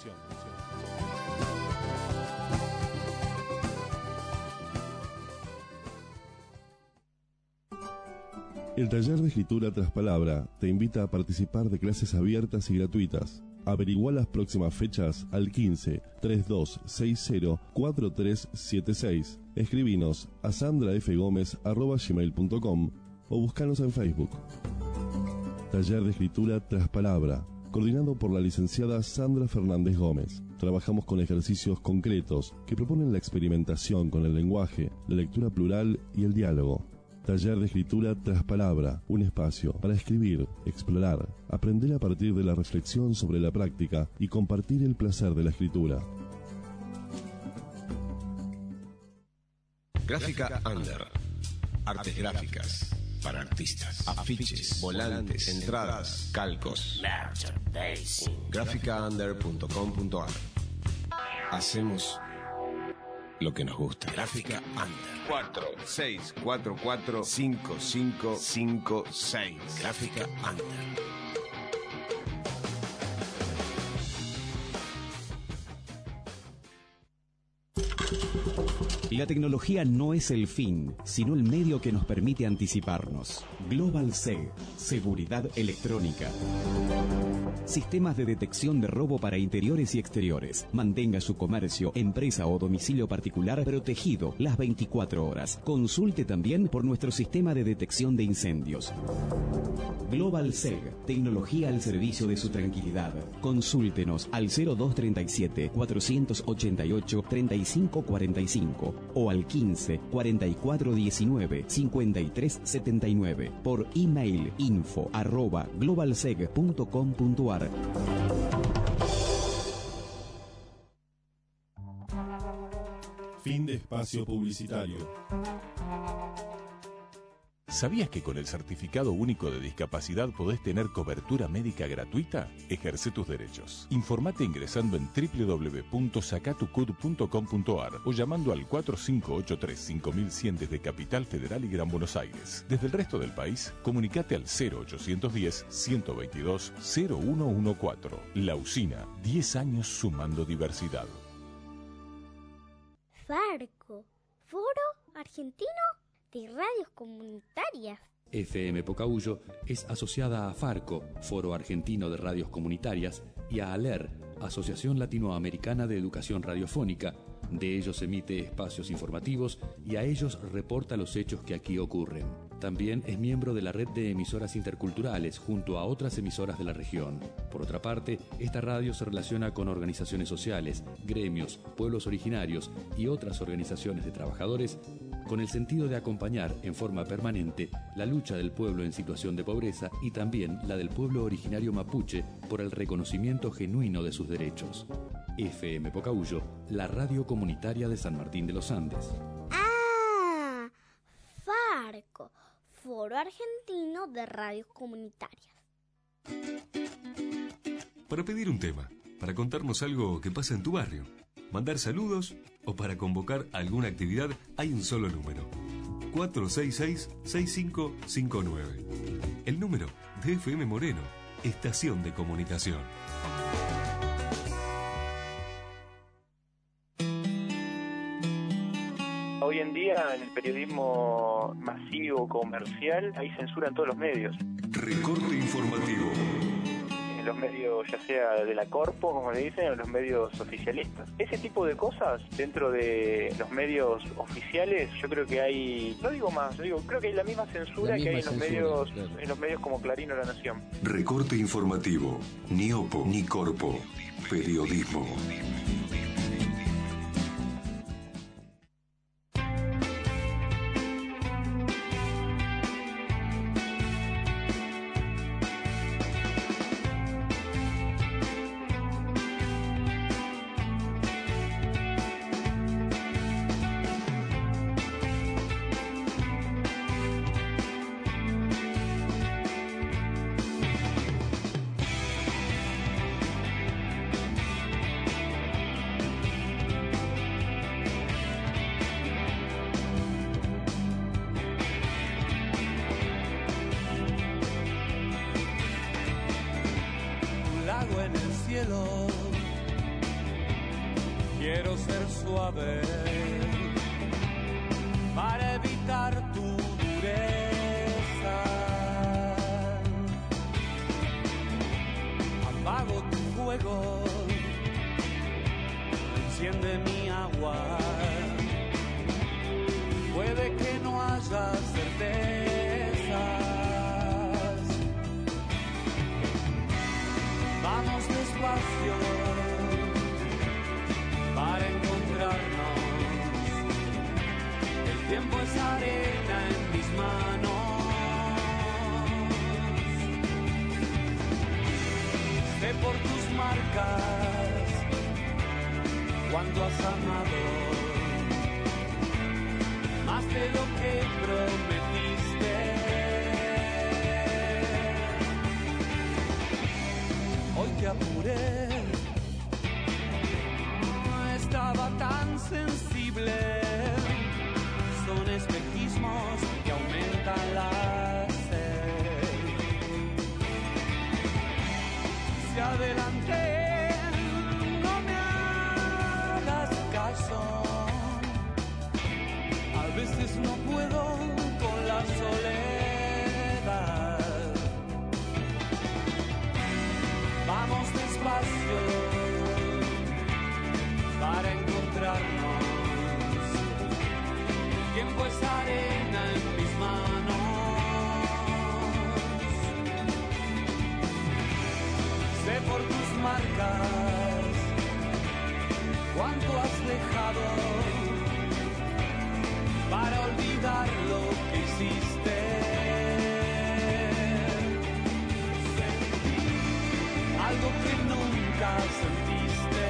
El taller de escritura tras palabra te invita a participar de clases abiertas y gratuitas. Averigua las próximas fechas al 15 3260 4376. Escribinos a sandrafgomez@gmail.com o buscanos en Facebook. Taller de escritura tras palabra, coordinado por la licenciada Sandra Fernández Gómez. Trabajamos con ejercicios concretos que proponen la experimentación con el lenguaje, la lectura plural y el diálogo. Taller de escritura tras palabra, un espacio para escribir, explorar, aprender a partir de la reflexión sobre la práctica y compartir el placer de la escritura. Gráfica Under. Artes gráficas para artistas. Afiches, volantes, entradas, calcos. Gráficaunder.com.ar. Hacemos lo que nos gusta. Gráfica Under. 46445556. Gráfica Under. La tecnología no es el fin, sino el medio que nos permite anticiparnos. Global SEG, seguridad electrónica. Sistemas de detección de robo para interiores y exteriores. Mantenga su comercio, empresa o domicilio particular protegido las 24 horas. Consulte también por nuestro sistema de detección de incendios. Global SEG, tecnología al servicio de su tranquilidad. Consúltenos al 0237 488 3545 o al 15 4419 5379 por email info@globalseg.com.ar. Fin de espacio publicitario. ¿Sabías que con el Certificado Único de Discapacidad podés tener cobertura médica gratuita? Ejerce tus derechos. Informate ingresando en www.sacatucud.com.ar o llamando al 4583-5100 desde Capital Federal y Gran Buenos Aires. Desde el resto del país, comunicate al 0810-122-0114. La Usina, 10 años sumando diversidad. Farco, Foro Argentino de Radios Comunitarias. FM Pocahuyo es asociada a Farco, Foro Argentino de Radios Comunitarias, y a ALER, Asociación Latinoamericana de Educación Radiofónica. De ellos emite espacios informativos y a ellos reporta los hechos que aquí ocurren. También es miembro de la red de emisoras interculturales junto a otras emisoras de la región. Por otra parte, esta radio se relaciona con organizaciones sociales, gremios, pueblos originarios y otras organizaciones de trabajadores con el sentido de acompañar en forma permanente la lucha del pueblo en situación de pobreza y también la del pueblo originario mapuche por el reconocimiento genuino de sus derechos. FM Pocahuyo, la radio comunitaria de San Martín de los Andes. ¡Ah! Farco, Foro Argentino de Radios Comunitarias. Para pedir un tema, para contarnos algo que pasa en tu barrio, mandar saludos o para convocar alguna actividad, hay un solo número: 466-6559. El número de FM Moreno, Estación de Comunicación. Hoy en día, en el periodismo masivo, comercial, hay censura en todos los medios. Recorte informativo. En los medios, ya sea de la corpo, como le dicen, o en los medios oficialistas. Ese tipo de cosas, dentro de los medios oficiales, yo creo que hay, no digo más, creo que hay la misma censura que hay en los medios, claro, en los medios como Clarín o La Nación. Recorte informativo. Ni opo, ni corpo. Periodismo. Quiero ser suave para evitar tu dureza. Apago tu fuego, enciende mi agua. Puede que no haya certezas. Vamos despacio para encontrarnos. El tiempo es arena en mis manos. Sé por tus marcas cuánto has amado, más de lo que prometiste. Hoy te apuré, estaba tan sensible. Son espejismos que aumentan la sed. Si adelanté, no me hagas caso. A veces no puedo con la soledad. Vamos despacio para encontrarnos. El tiempo es arena en mis manos. Sé por tus marcas cuánto has dejado para olvidar lo que hiciste. Sentí algo que nunca sentiste.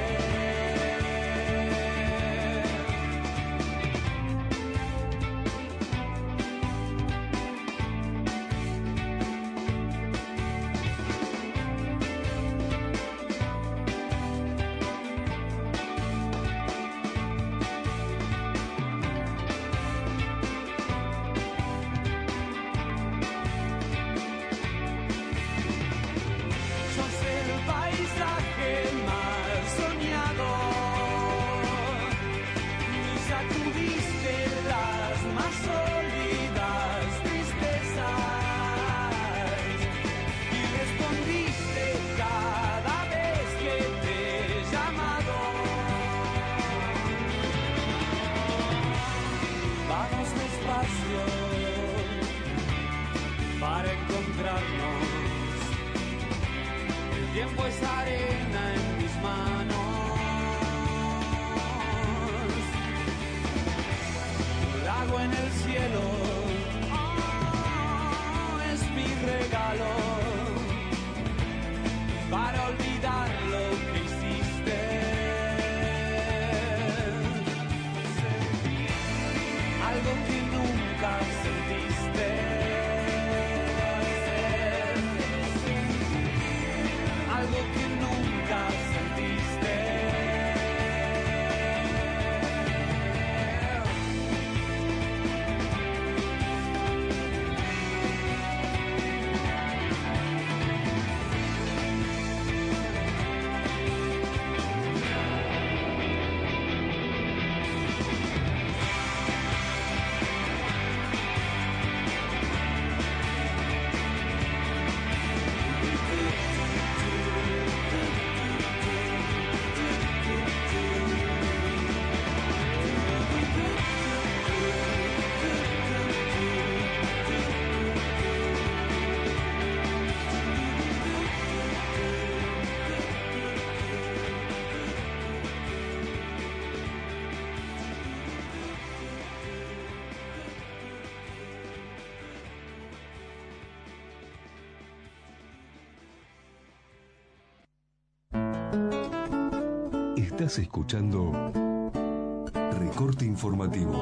Estás escuchando Recorte Informativo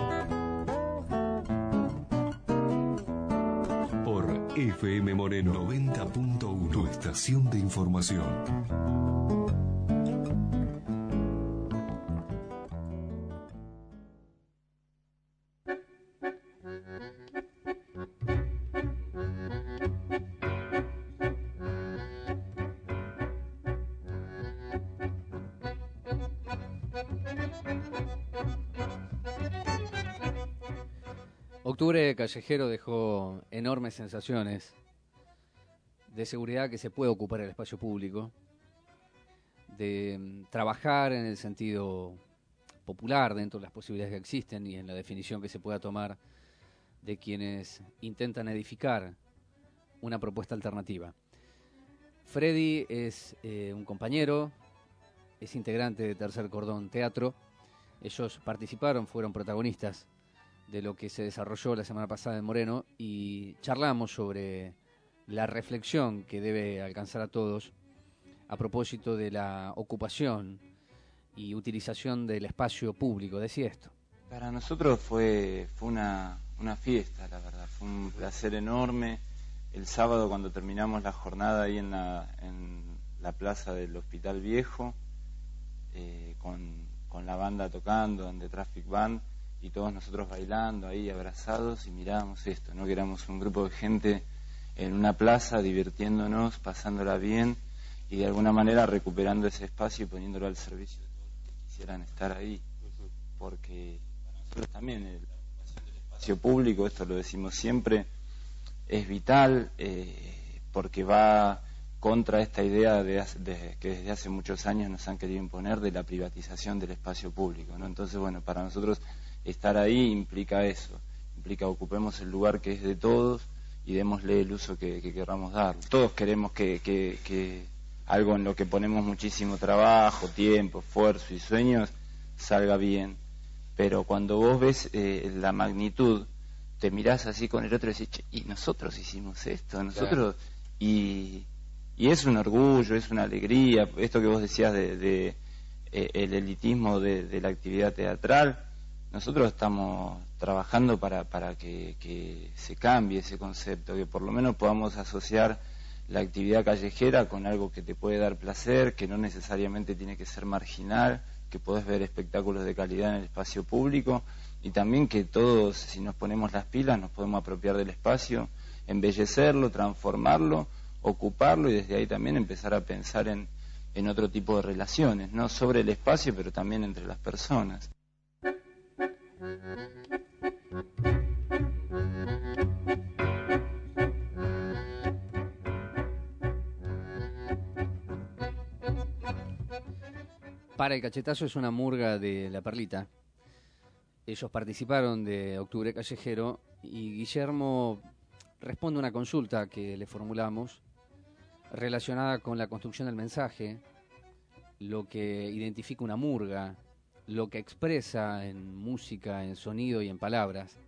por FM Moreno 90.1, tu estación de información. Octubre Callejero dejó enormes sensaciones de seguridad, que se puede ocupar el espacio público, de trabajar en el sentido popular dentro de las posibilidades que existen y en la definición que se pueda tomar de quienes intentan edificar una propuesta alternativa. Freddy es un compañero, es integrante de Tercer Cordón Teatro. Ellos participaron, fueron protagonistas de lo que se desarrolló la semana pasada en Moreno y charlamos sobre la reflexión que debe alcanzar a todos a propósito de la ocupación y utilización del espacio público. Decía esto. Para nosotros fue una fiesta, la verdad, fue un placer enorme. El sábado, cuando terminamos la jornada ahí en la plaza del Hospital Viejo, con la banda tocando, en The Traffic Band, y todos nosotros bailando ahí, abrazados, y mirábamos esto, ¿no? Que éramos un grupo de gente en una plaza, divirtiéndonos, pasándola bien, y de alguna manera recuperando ese espacio y poniéndolo al servicio de todos los que quisieran estar ahí. Porque para nosotros también la ocupación del espacio público, esto lo decimos siempre, es vital, porque va contra esta idea que desde hace muchos años nos han querido imponer de la privatización del espacio público, ¿no? Entonces, bueno, para nosotros estar ahí implica eso, implica ocupemos el lugar que es de todos y démosle el uso que querramos dar. Todos queremos que algo en lo que ponemos muchísimo trabajo, tiempo, esfuerzo y sueños salga bien, pero cuando vos ves la magnitud, te mirás así con el otro y decís, che, y nosotros hicimos esto, nosotros, claro. y es un orgullo, es una alegría, esto que vos decías de el elitismo de la actividad teatral. Nosotros estamos trabajando para que se cambie ese concepto, que por lo menos podamos asociar la actividad callejera con algo que te puede dar placer, que no necesariamente tiene que ser marginal, que podés ver espectáculos de calidad en el espacio público, y también que todos, si nos ponemos las pilas, nos podemos apropiar del espacio, embellecerlo, transformarlo, ocuparlo, y desde ahí también empezar a pensar en otro tipo de relaciones, no sobre el espacio, pero también entre las personas. Para el Cachetazo es una murga de La Perlita. Ellos participaron de Octubre Callejero y Guillermo responde a una consulta que le formulamos relacionada con la construcción del mensaje, lo que identifica una murga, lo que expresa en música, en sonido y en palabras.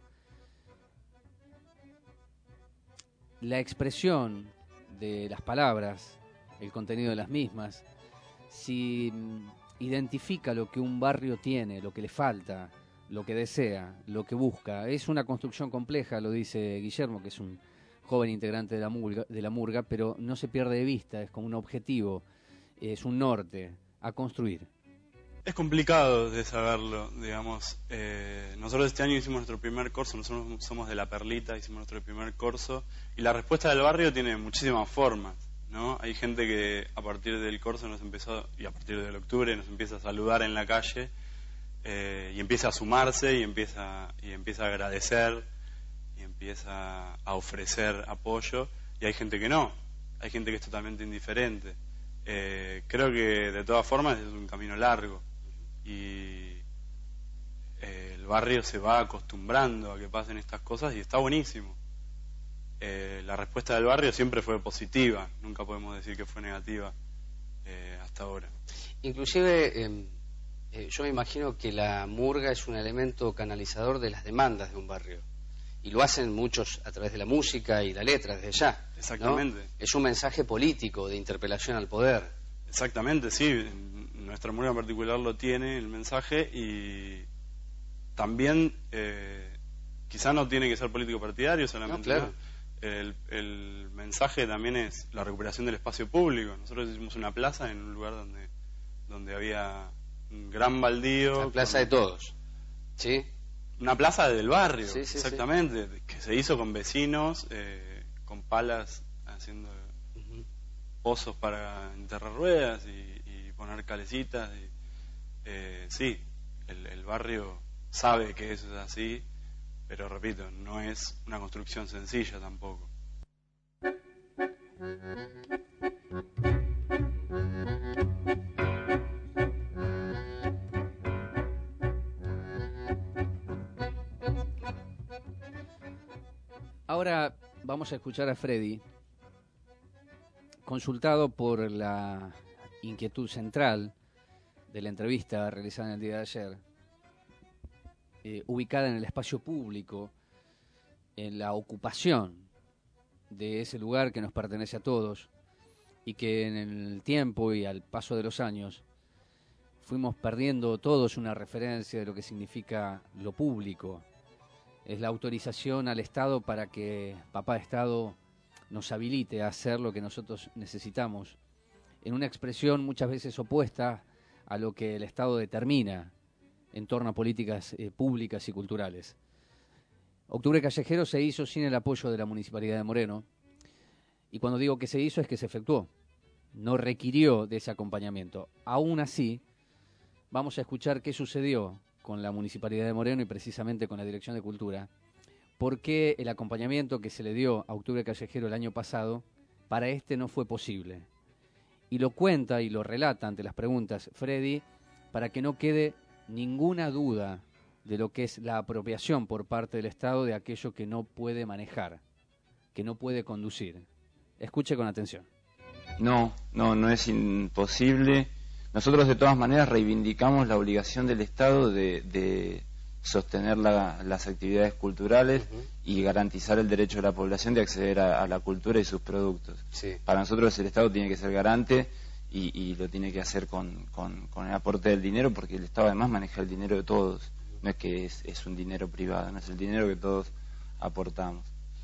La expresión de las palabras, el contenido de las mismas, si identifica lo que un barrio tiene, lo que le falta, lo que desea, lo que busca. Es una construcción compleja, lo dice Guillermo, que es un joven integrante de la murga, pero no se pierde de vista, es como un objetivo, es un norte a construir. Es complicado de saberlo, digamos. Nosotros este año hicimos nuestro primer corso, nosotros somos de La Perlita, hicimos nuestro primer corso, y la respuesta del barrio tiene muchísimas formas, ¿no? Hay gente que a partir del corso nos empezó, y a partir del octubre nos empieza a saludar en la calle, y empieza a sumarse, y empieza a agradecer, y empieza a ofrecer apoyo, y hay gente que no, hay gente que es totalmente indiferente. Creo que de todas formas es un camino largo, y el barrio se va acostumbrando a que pasen estas cosas y está buenísimo. La respuesta del barrio siempre fue positiva, nunca podemos decir que fue negativa hasta ahora. Inclusive yo me imagino que la murga es un elemento canalizador de las demandas de un barrio, y lo hacen muchos a través de la música y la letra desde ya. Exactamente. ¿No? Es un mensaje político de interpelación al poder. Exactamente, sí. Nuestra murga en particular lo tiene, el mensaje, y también quizá no tiene que ser político partidario solamente. No, claro. El mensaje también es la recuperación del espacio público. Nosotros hicimos una plaza en un lugar donde había un gran baldío. La plaza de todos, ¿sí? Una plaza del barrio, sí, exactamente, que se hizo con vecinos, con palas, haciendo pozos para enterrar ruedas y poner calecitas. Sí, el barrio sabe que eso es así, pero repito, no es una construcción sencilla tampoco. Ahora vamos a escuchar a Freddy, consultado por la inquietud central de la entrevista realizada en el día de ayer, ubicada en el espacio público, en la ocupación de ese lugar que nos pertenece a todos y que en el tiempo y al paso de los años fuimos perdiendo todos una referencia de lo que significa lo público. Es la autorización al Estado para que Papá Estado nos habilite a hacer lo que nosotros necesitamos, en una expresión muchas veces opuesta a lo que el Estado determina en torno a políticas públicas y culturales. Octubre Callejero se hizo sin el apoyo de la Municipalidad de Moreno, y cuando digo que se hizo es que se efectuó, no requirió de ese acompañamiento. Aún así, vamos a escuchar qué sucedió con la Municipalidad de Moreno y precisamente con la Dirección de Cultura, por qué el acompañamiento que se le dio a Octubre Callejero el año pasado, para este no fue posible. Y lo cuenta y lo relata ante las preguntas Freddy, para que no quede ninguna duda de lo que es la apropiación por parte del Estado de aquello que no puede manejar, que no puede conducir. Escuche con atención. No es imposible. Nosotros de todas maneras reivindicamos la obligación del Estado de sostener las actividades culturales y garantizar el derecho de la población de acceder a la cultura y sus productos. Sí. Para nosotros el Estado tiene que ser garante y lo tiene que hacer con el aporte del dinero, porque el Estado además maneja el dinero de todos. No es que es un dinero privado, no es el dinero que todos aportamos.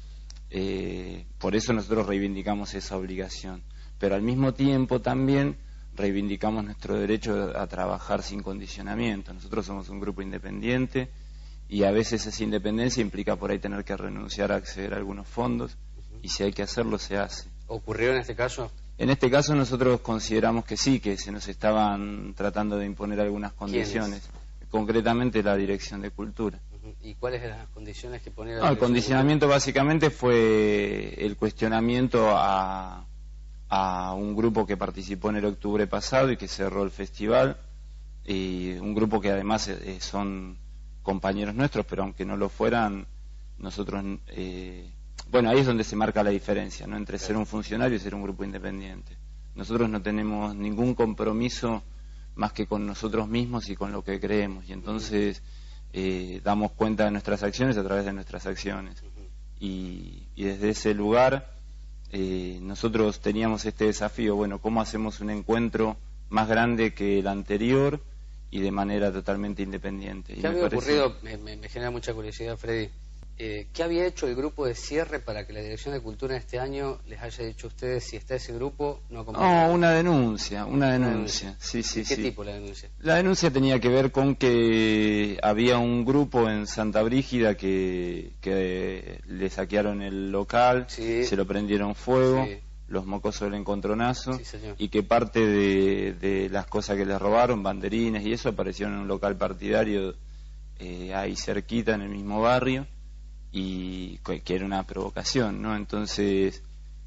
Por eso nosotros reivindicamos esa obligación, pero al mismo tiempo también reivindicamos nuestro derecho a trabajar sin condicionamiento. Nosotros somos un grupo independiente y a veces esa independencia implica por ahí tener que renunciar a acceder a algunos fondos, y si hay que hacerlo se hace. ¿Ocurrió en este caso? En este caso nosotros consideramos que sí, que se nos estaban tratando de imponer algunas condiciones. ¿Quiénes? Concretamente la Dirección de Cultura. ¿Y cuáles eran las condiciones que ponía la El Dirección condicionamiento básicamente fue el cuestionamiento a un grupo que participó en el octubre pasado y que cerró el festival, y un grupo que además son compañeros nuestros, pero aunque no lo fueran, nosotros bueno, ahí es donde se marca la diferencia, ¿no?, entre ser un funcionario y ser un grupo independiente. Nosotros no tenemos ningún compromiso más que con nosotros mismos y con lo que creemos, y entonces damos cuenta de nuestras acciones a través de nuestras acciones, y desde ese lugar nosotros teníamos este desafío: bueno, ¿cómo hacemos un encuentro más grande que el anterior y de manera totalmente independiente? ¿Qué había ocurrido? Me genera mucha curiosidad, Freddy. ¿Qué había hecho el grupo de cierre para que la Dirección de Cultura este año les haya dicho a ustedes, si está ese grupo, no acompaña? No, una denuncia. Sí. ¿Qué tipo la denuncia? La denuncia tenía que ver con que había un grupo en Santa Brígida que le saquearon el local, se lo prendieron fuego, los mocosos del encontronazo, y que parte de las cosas que les robaron, banderines y eso, aparecieron en un local partidario ahí cerquita, en el mismo barrio, y que era una provocación, ¿no? Entonces,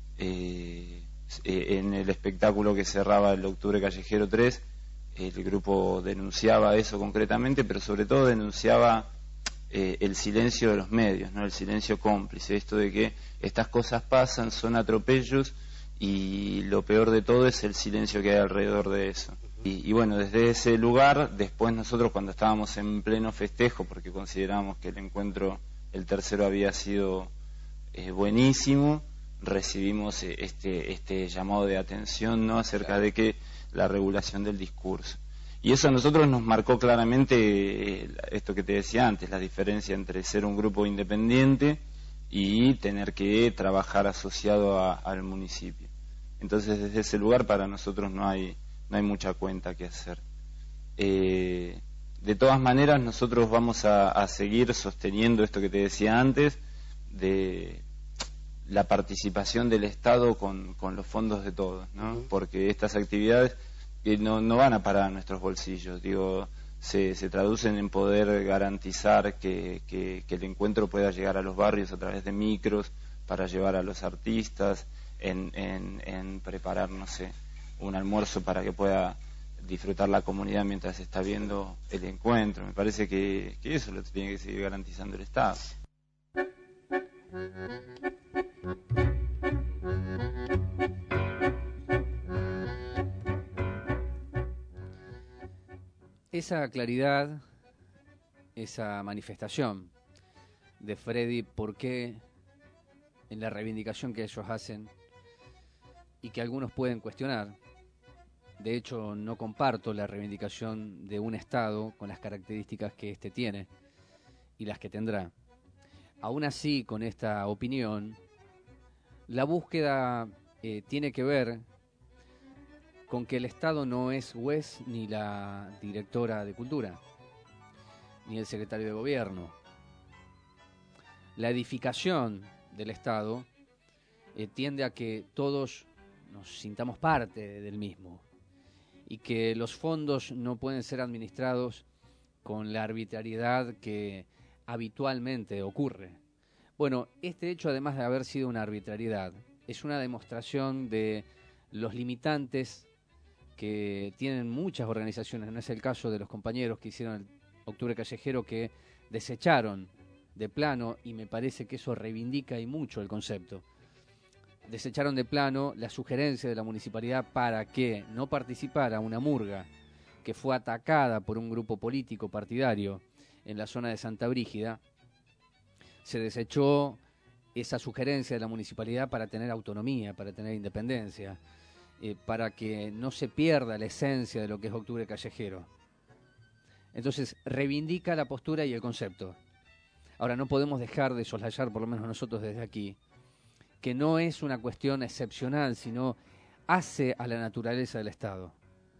en el espectáculo que cerraba el Octubre Callejero 3, el grupo denunciaba eso concretamente, pero sobre todo denunciaba el silencio de los medios, ¿no?, el silencio cómplice, esto de que estas cosas pasan, son atropellos, y lo peor de todo es el silencio que hay alrededor de eso. Y bueno, desde ese lugar, después nosotros, cuando estábamos en pleno festejo, porque consideramos que el encuentro, el tercero, había sido buenísimo, recibimos este llamado de atención, ¿no?, acerca de que la regulación del discurso. Y eso a nosotros nos marcó claramente esto que te decía antes, la diferencia entre ser un grupo independiente y tener que trabajar asociado al municipio. Entonces, desde ese lugar para nosotros no hay mucha cuenta que hacer. De todas maneras, nosotros vamos a seguir sosteniendo esto que te decía antes, de la participación del Estado con los fondos de todos, ¿no? Porque estas actividades no van a parar a nuestros bolsillos, digo, se traducen en poder garantizar que el encuentro pueda llegar a los barrios a través de micros para llevar a los artistas, en preparar, no sé, un almuerzo para que pueda disfrutar la comunidad mientras está viendo el encuentro. Me parece que eso lo tiene que seguir garantizando el Estado. Esa claridad, esa manifestación de Freddy, ¿por qué en la reivindicación que ellos hacen y que algunos pueden cuestionar? De hecho, no comparto la reivindicación de un Estado con las características que éste tiene y las que tendrá. Aún así, con esta opinión, la búsqueda tiene que ver con que el Estado no es juez ni la directora de Cultura, ni el secretario de Gobierno. La edificación del Estado tiende a que todos nos sintamos parte del mismo y que los fondos no pueden ser administrados con la arbitrariedad que habitualmente ocurre. Bueno, este hecho, además de haber sido una arbitrariedad, es una demostración de los limitantes que tienen muchas organizaciones. No es el caso de los compañeros que hicieron el Octubre Callejero, que desecharon de plano, y me parece que eso reivindica y mucho el concepto, desecharon de plano la sugerencia de la municipalidad para que no participara una murga que fue atacada por un grupo político partidario en la zona de Santa Brígida. Se desechó esa sugerencia de la municipalidad para tener autonomía, para tener independencia, para que no se pierda la esencia de lo que es Octubre Callejero. Entonces, reivindica la postura y el concepto. Ahora, no podemos dejar de soslayar, por lo menos nosotros desde aquí, que no es una cuestión excepcional, sino hace a la naturaleza del Estado.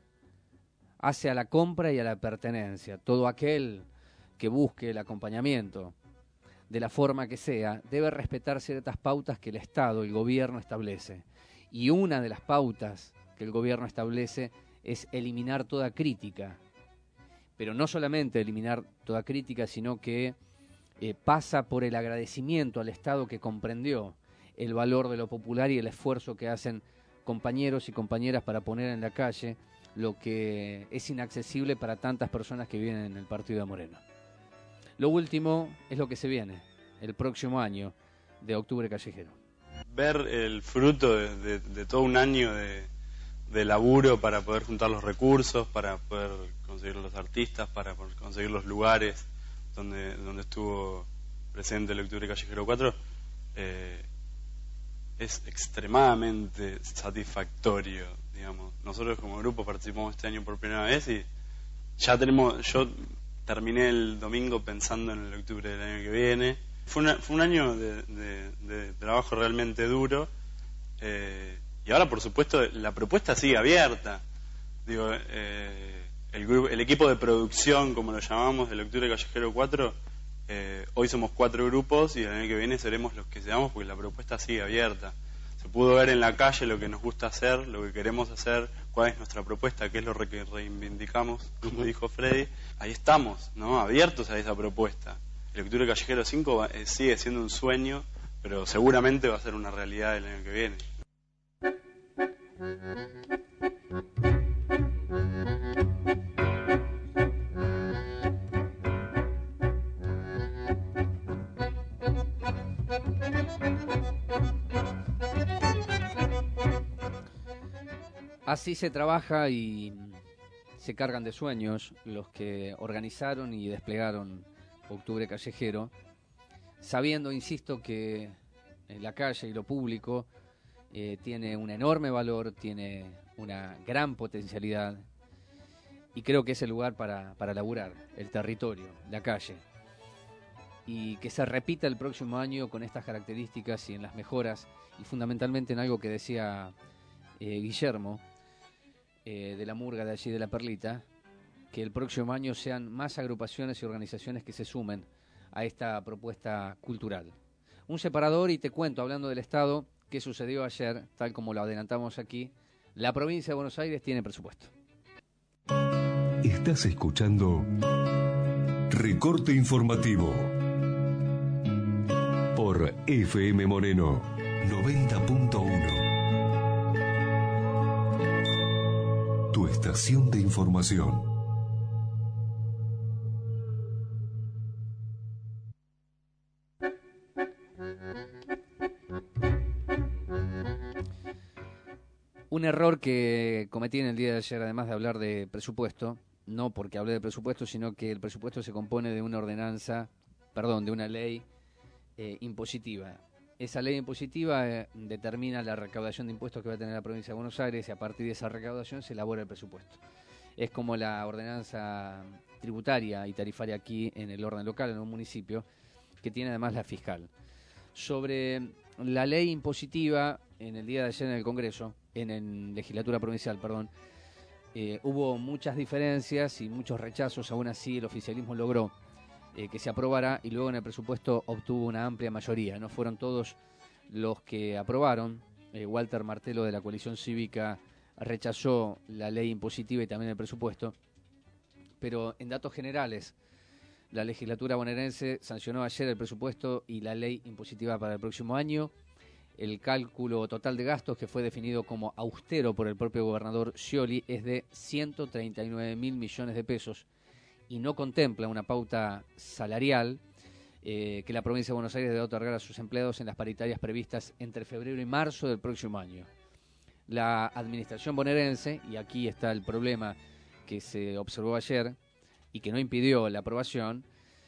Hace a la compra y a la pertenencia. Todo aquel que busque el acompañamiento, de la forma que sea, debe respetar ciertas pautas que el Estado, el gobierno establece. Y una de las pautas que el gobierno establece es eliminar toda crítica. Pero no solamente eliminar toda crítica, sino que pasa por el agradecimiento al Estado que comprendió el valor de lo popular y el esfuerzo que hacen compañeros y compañeras para poner en la calle lo que es inaccesible para tantas personas que viven en el partido de Moreno. Lo último es lo que se viene el próximo año de Octubre Callejero. Ver el fruto de todo un año de laburo para poder juntar los recursos, para poder conseguir los artistas, para poder conseguir los lugares donde estuvo presente el Octubre Callejero 4, es extremadamente satisfactorio, digamos. Nosotros como grupo participamos este año por primera vez y ya yo terminé el domingo pensando en el octubre del año que viene. Fue un año de trabajo realmente duro, y ahora por supuesto la propuesta sigue abierta. Digo, el equipo de producción, como lo llamamos, del Octubre Callejero 4, hoy somos 4 grupos y el año que viene seremos los que seamos, porque la propuesta sigue abierta. Se pudo ver en la calle lo que nos gusta hacer, lo que queremos hacer, cuál es nuestra propuesta, qué es lo que reivindicamos, como dijo Freddy. Ahí estamos, ¿no? Abiertos a esa propuesta. El Octubre Callejero 5 sigue siendo un sueño, pero seguramente va a ser una realidad el año que viene. Así se trabaja y se cargan de sueños los que organizaron y desplegaron Octubre Callejero, sabiendo, insisto, que la calle y lo público tiene un enorme valor, tiene una gran potencialidad, y creo que es el lugar para laburar, el territorio, la calle, y que se repita el próximo año con estas características y en las mejoras, y fundamentalmente en algo que decía Guillermo, de la murga de allí de La Perlita, que el próximo año sean más agrupaciones y organizaciones que se sumen a esta propuesta cultural. Un separador, y te cuento, hablando del Estado, qué sucedió ayer, tal como lo adelantamos aquí. La provincia de Buenos Aires tiene presupuesto. Estás escuchando Recorte Informativo por FM Moreno 90.1. Tu estación de información. Un error que cometí en el día de ayer, además de hablar de presupuesto, no porque hablé de presupuesto, sino que el presupuesto se compone de una de una ley impositiva. Esa ley impositiva determina la recaudación de impuestos que va a tener la provincia de Buenos Aires, y a partir de esa recaudación se elabora el presupuesto. Es como la ordenanza tributaria y tarifaria aquí en el orden local, en un municipio, que tiene además la fiscal. Sobre la ley impositiva, en el día de ayer en el Congreso, en legislatura provincial, hubo muchas diferencias y muchos rechazos. Aún así el oficialismo logró que se aprobara, y luego en el presupuesto obtuvo una amplia mayoría. No fueron todos los que aprobaron. Walter Martelo, de la Coalición Cívica, rechazó la ley impositiva y también el presupuesto, pero en datos generales la legislatura bonaerense sancionó ayer el presupuesto y la ley impositiva para el próximo año. El cálculo total de gastos, que fue definido como austero por el propio gobernador Scioli, es de 139.000 millones de pesos y no contempla una pauta salarial que la provincia de Buenos Aires debe otorgar a sus empleados en las paritarias previstas entre febrero y marzo del próximo año. La administración bonaerense, y aquí está el problema que se observó ayer y que no impidió la aprobación,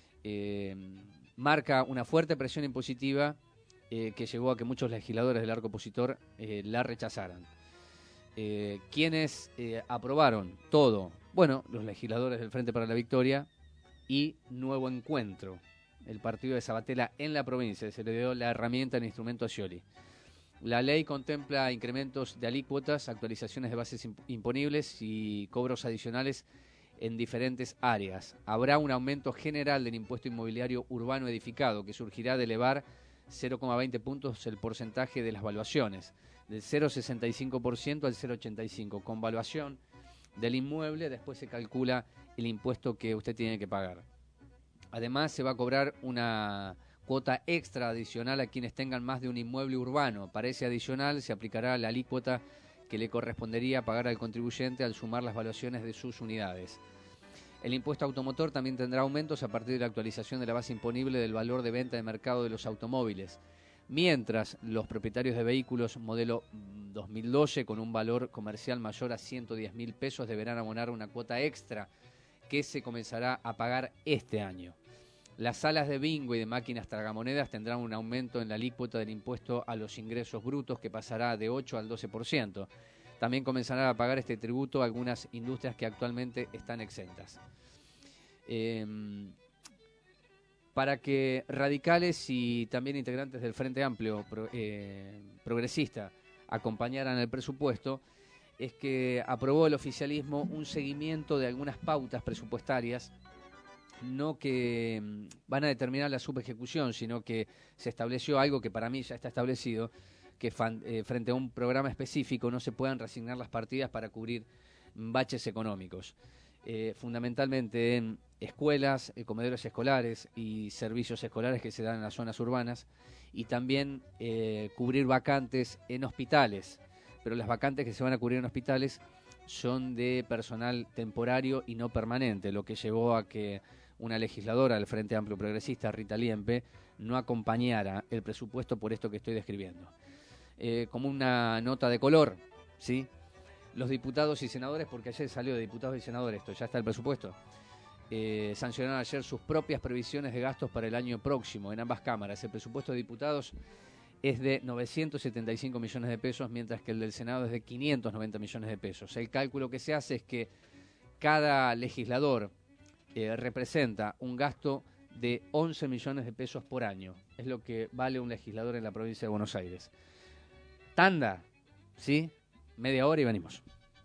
marca una fuerte presión impositiva que llevó a que muchos legisladores del arco opositor la rechazaran. ¿Quiénes aprobaron todo? Bueno, los legisladores del Frente para la Victoria y Nuevo Encuentro, el partido de Sabatella en la provincia. Se le dio la herramienta, el instrumento a Scioli. La ley contempla incrementos de alícuotas, actualizaciones de bases imponibles y cobros adicionales en diferentes áreas. Habrá un aumento general del impuesto inmobiliario urbano edificado, que surgirá de elevar 0,20 puntos el porcentaje de las valuaciones, del 0,65% al 0,85%. Con valuación del inmueble, después se calcula el impuesto que usted tiene que pagar. Además, se va a cobrar una cuota extra adicional a quienes tengan más de un inmueble urbano. Para ese adicional se aplicará la alícuota que le correspondería pagar al contribuyente al sumar las valuaciones de sus unidades. El impuesto automotor también tendrá aumentos a partir de la actualización de la base imponible del valor de venta de mercado de los automóviles, mientras los propietarios de vehículos modelo 2012 con un valor comercial mayor a 110.000 pesos deberán abonar una cuota extra que se comenzará a pagar este año. Las salas de bingo y de máquinas tragamonedas tendrán un aumento en la alícuota del impuesto a los ingresos brutos, que pasará de 8 al 12%. También comenzarán a pagar este tributo algunas industrias que actualmente están exentas. Para que radicales y también integrantes del Frente Amplio progresista acompañaran el presupuesto, es que aprobó el oficialismo un seguimiento de algunas pautas presupuestarias, no que van a determinar la subejecución, sino que se estableció algo que para mí ya está establecido, que frente a un programa específico no se puedan reasignar las partidas para cubrir baches económicos. Fundamentalmente en escuelas, comedores escolares y servicios escolares que se dan en las zonas urbanas, y también cubrir vacantes en hospitales, pero las vacantes que se van a cubrir en hospitales son de personal temporario y no permanente, lo que llevó a que una legisladora del Frente Amplio Progresista, Rita Liempe, no acompañara el presupuesto por esto que estoy describiendo. Como una nota de color, ¿sí? Los diputados y senadores, porque ayer salió de diputados y senadores, esto ya está el presupuesto, sancionaron ayer sus propias previsiones de gastos para el año próximo en ambas cámaras. El presupuesto de diputados es de 975 millones de pesos, mientras que el del Senado es de 590 millones de pesos. El cálculo que se hace es que cada legislador representa un gasto de 11 millones de pesos por año. Es lo que vale un legislador en la provincia de Buenos Aires. Tanda, ¿sí? Media hora y venimos.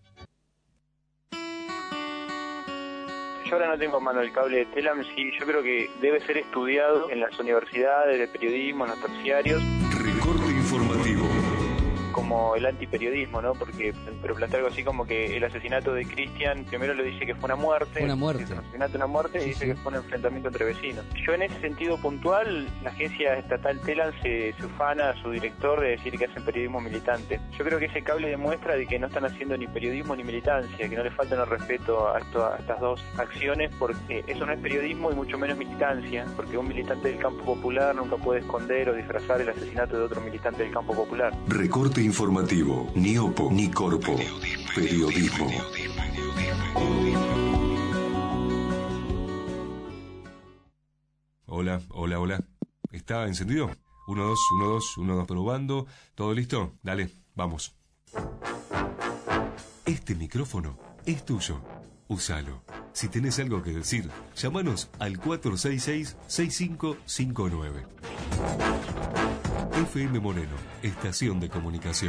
Yo ahora no tengo a mano el cable de Telam, sí, yo creo que debe ser estudiado en las universidades de periodismo, en los terciarios. Recorte informativo. Como el antiperiodismo, ¿no? Porque, pero plantea algo así como que el asesinato de Cristian, primero le dice que fue una muerte. Una muerte. Es un asesinato, una muerte, y dice que fue un enfrentamiento entre vecinos. Yo en ese sentido puntual, la agencia estatal Telam se ufana a su director de decir que hacen periodismo militante. Yo creo que ese cable demuestra de que no están haciendo ni periodismo ni militancia, que no le faltan el respeto a estas dos acciones, porque eso no es periodismo y mucho menos militancia, porque un militante del campo popular nunca puede esconder o disfrazar el asesinato de otro militante del campo popular. Recorte informativo, ni OPO, ni Corpo. Periodismo. Hola, hola, hola. ¿Está encendido? 1, 2, 1, 2, 1, 2, probando. ¿Todo listo? Dale, vamos. Este micrófono es tuyo. Úsalo. Si tenés algo que decir, llámanos al 466-6559. FM Moreno, estación de comunicación.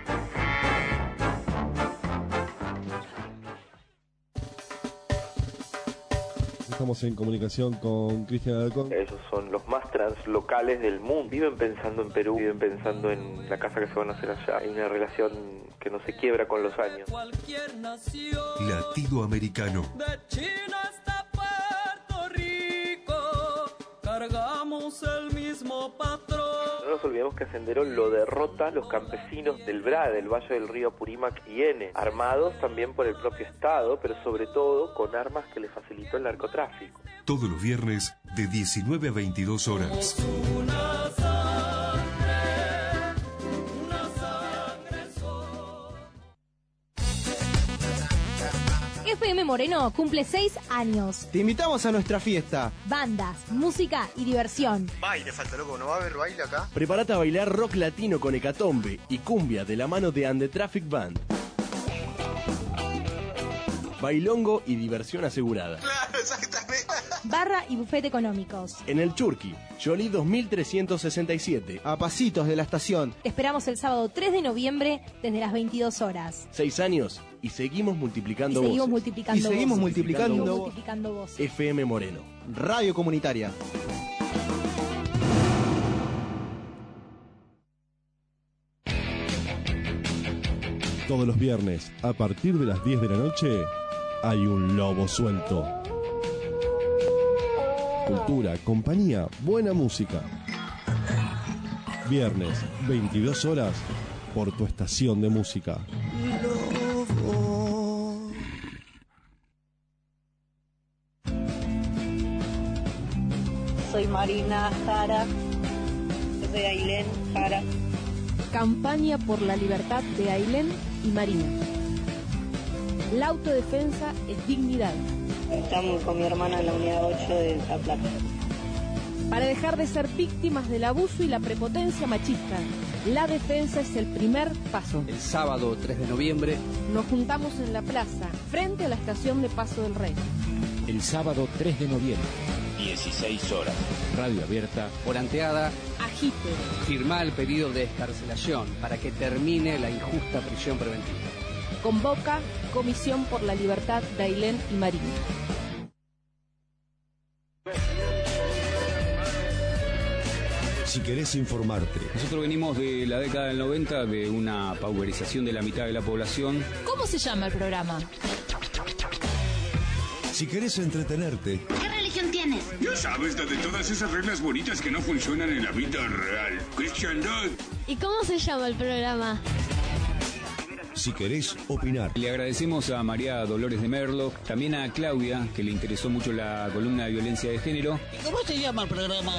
Estamos en comunicación con Cristian Alarcón. Esos son los más translocales del mundo. Viven pensando en Perú, viven pensando en la casa que se van a hacer allá. Hay una relación que no se quiebra con los años. Latido americano. De China hasta Puerto Rico, cargamos el mismo patrón. No nos olvidemos que Sendero lo derrota los campesinos del BRA, del Valle del Río Apurímac y N, armados también por el propio Estado, pero sobre todo con armas que le facilitó el narcotráfico. Todos los viernes de 19 a 22 horas. FM Moreno cumple 6 años. Te invitamos a nuestra fiesta. Bandas, música y diversión. Baile, falta loco, ¿no va a haber baile acá? Prepárate a bailar rock latino con Hecatombe y cumbia de la mano de And the Traffic Band. Bailongo y diversión asegurada. Claro, exactamente. Barra y bufete económicos. En el Churqui, Jolie 2367. A pasitos de la estación. Te esperamos el sábado 3 de noviembre desde las 22 horas. 6 años y seguimos multiplicando voces. Y seguimos multiplicando voces. FM Moreno. Radio comunitaria. Todos los viernes, a partir de las 10 de la noche, hay un lobo suelto. Cultura, compañía, buena música. Viernes, 22 horas, por tu estación de música. Soy Marina Jara, de Ailén Jara. Campaña por la libertad de Ailén y Marina. La autodefensa es dignidad. Estamos con mi hermana en la unidad 8 de La Plata. Para dejar de ser víctimas del abuso y la prepotencia machista, la defensa es el primer paso. El sábado 3 de noviembre nos juntamos en la plaza, frente a la estación de Paso del Rey. El sábado 3 de noviembre, 16 horas. Radio abierta. Volanteada. Agite. Firma el pedido de excarcelación para que termine la injusta prisión preventiva. Convoca Comisión por la Libertad de Ailén y Marina. Si querés informarte. Nosotros venimos de la década del 90, de una pauperización de la mitad de la población. ¿Cómo se llama el programa? Si querés entretenerte. ¿Qué religión tienes? Ya sabes, la de todas esas reglas bonitas que no funcionan en la vida real. Cristiandad. ¿Y cómo se llama el programa? Si querés opinar. Le agradecemos a María Dolores de Merlo, también a Claudia, que le interesó mucho la columna de violencia de género. ¿Y cómo se llama el programa?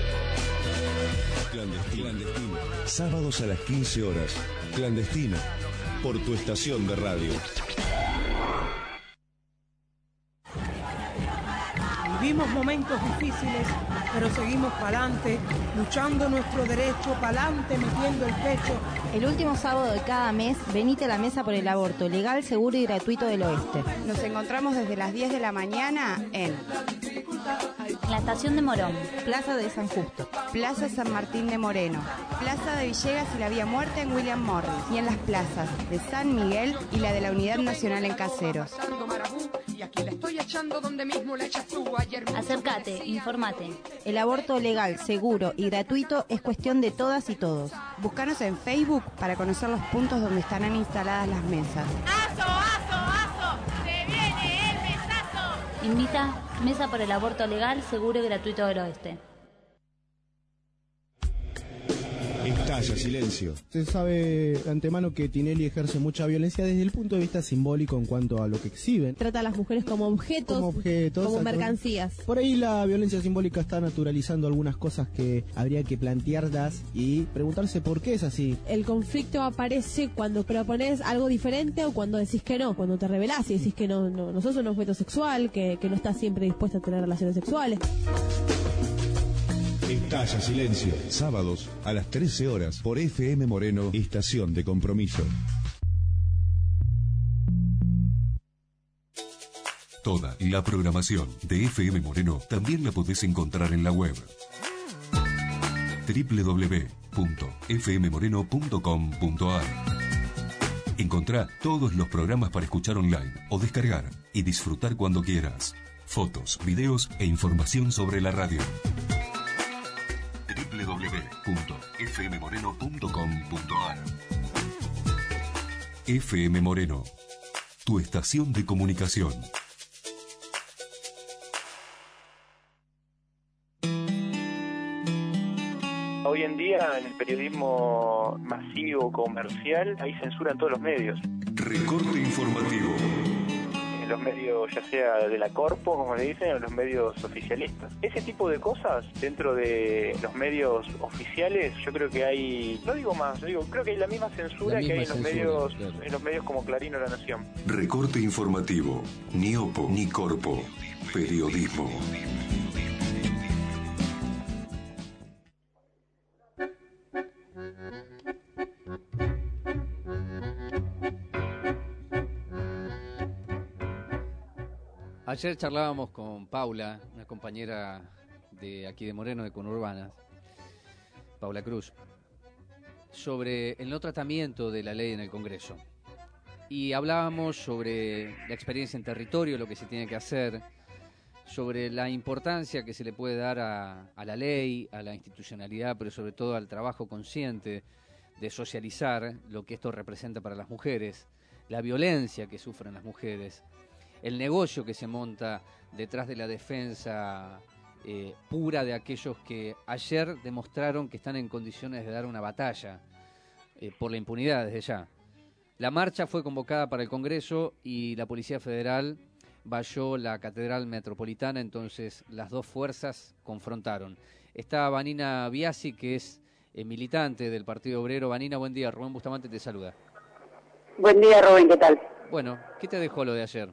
Clandestino. Sábados a las 15 horas. Clandestino. Por tu estación de radio. Vivimos momentos difíciles, pero seguimos pa'lante, luchando nuestro derecho, pa'lante, metiendo el pecho. El último sábado de cada mes, venite a la mesa por el aborto legal, seguro y gratuito del Oeste. Nos encontramos desde las 10 de la mañana en la estación de Morón, Plaza de San Justo, Plaza San Martín de Moreno, Plaza de Villegas y la Vía Muerta en William Morris, y en las plazas de San Miguel y la de la Unidad Nacional en Caseros. Acércate, informate. El aborto legal, seguro y gratuito es cuestión de todas y todos. Búscanos en Facebook para conocer los puntos donde estarán instaladas las mesas. ¡Aso! ¡Se viene el mesazo! Invita Mesa por el Aborto Legal, Seguro y Gratuito del Oeste. Estalla silencio. Se sabe de antemano que Tinelli ejerce mucha violencia desde el punto de vista simbólico en cuanto a lo que exhiben. Trata a las mujeres como objetos, como mercancías. Por ahí la violencia simbólica está naturalizando algunas cosas que habría que plantearlas y preguntarse por qué es así. El conflicto aparece cuando propones algo diferente o cuando decís que no, cuando te rebelás y decís que no sos un objeto sexual, que no estás siempre dispuesta a tener relaciones sexuales. Estalla silencio. Sábados a las 13 horas por FM Moreno, estación de compromiso. Toda la programación de FM Moreno también la podés encontrar en la web www.fmmoreno.com.ar. Encontrá todos los programas para escuchar online o descargar y disfrutar cuando quieras. Fotos, videos e información sobre la radio. www.fmmoreno.com.ar. FM Moreno, tu estación de comunicación. Hoy en día, en el periodismo masivo, comercial, hay censura en todos los medios. Recorte informativo. En los medios, ya sea de la corpo, como le dicen, o los medios oficialistas. Ese tipo de cosas, dentro de los medios oficiales, yo creo que hay, no digo más, creo que hay la misma censura que hay en los medios, claro, en los medios como Clarín o La Nación. Recorte informativo. Ni opo, ni corpo. Periodismo. Ayer charlábamos con Paula, una compañera de aquí de Moreno, de Conurbanas, Paula Cruz, sobre el no tratamiento de la ley en el Congreso. Y hablábamos sobre la experiencia en territorio, lo que se tiene que hacer, sobre la importancia que se le puede dar a la ley, a la institucionalidad, pero sobre todo al trabajo consciente de socializar lo que esto representa para las mujeres, la violencia que sufren las mujeres, el negocio que se monta detrás de la defensa pura de aquellos que ayer demostraron que están en condiciones de dar una batalla por la impunidad desde ya. La marcha fue convocada para el Congreso y la Policía Federal valló la Catedral Metropolitana, entonces las dos fuerzas confrontaron. Está Vanina Biasi, que es militante del Partido Obrero. Vanina, buen día. Rubén Bustamante te saluda. Buen día, Rubén, ¿qué tal? Bueno, ¿qué te dejó lo de ayer?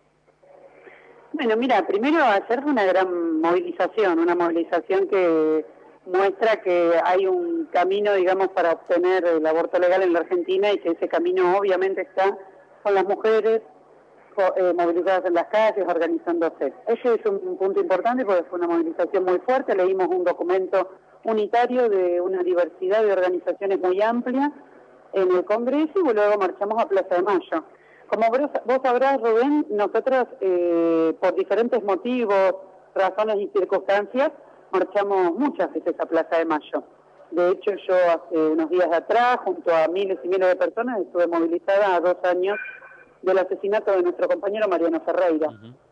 Bueno, mira, primero ayer fue una gran movilización, una movilización que muestra que hay un camino, digamos, para obtener el aborto legal en la Argentina y que ese camino obviamente está con las mujeres movilizadas en las calles, organizándose. Ese es un punto importante porque fue una movilización muy fuerte, leímos un documento unitario de una diversidad de organizaciones muy amplia en el Congreso y luego marchamos a Plaza de Mayo. Como vos sabrás, Rubén, nosotros por diferentes motivos, razones y circunstancias, marchamos muchas veces a Plaza de Mayo. De hecho, yo hace unos días atrás, junto a miles y miles de personas, estuve movilizada a 2 años del asesinato de nuestro compañero Mariano Ferreira.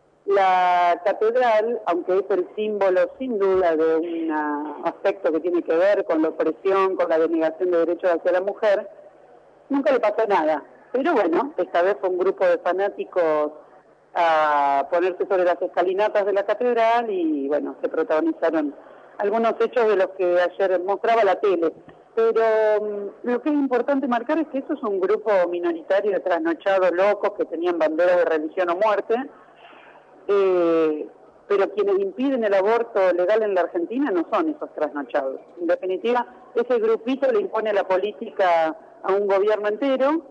La catedral, aunque es el símbolo sin duda de un aspecto que tiene que ver con la opresión, con la denegación de derechos hacia la mujer, nunca le pasó nada. Pero bueno, esta vez fue un grupo de fanáticos a ponerse sobre las escalinatas de la catedral y bueno, se protagonizaron algunos hechos de los que ayer mostraba la tele. Pero lo que es importante marcar es que eso es un grupo minoritario de trasnochados locos que tenían banderas de religión o muerte, pero quienes impiden el aborto legal en la Argentina no son esos trasnochados. En definitiva, ese grupito le impone la política a un gobierno entero,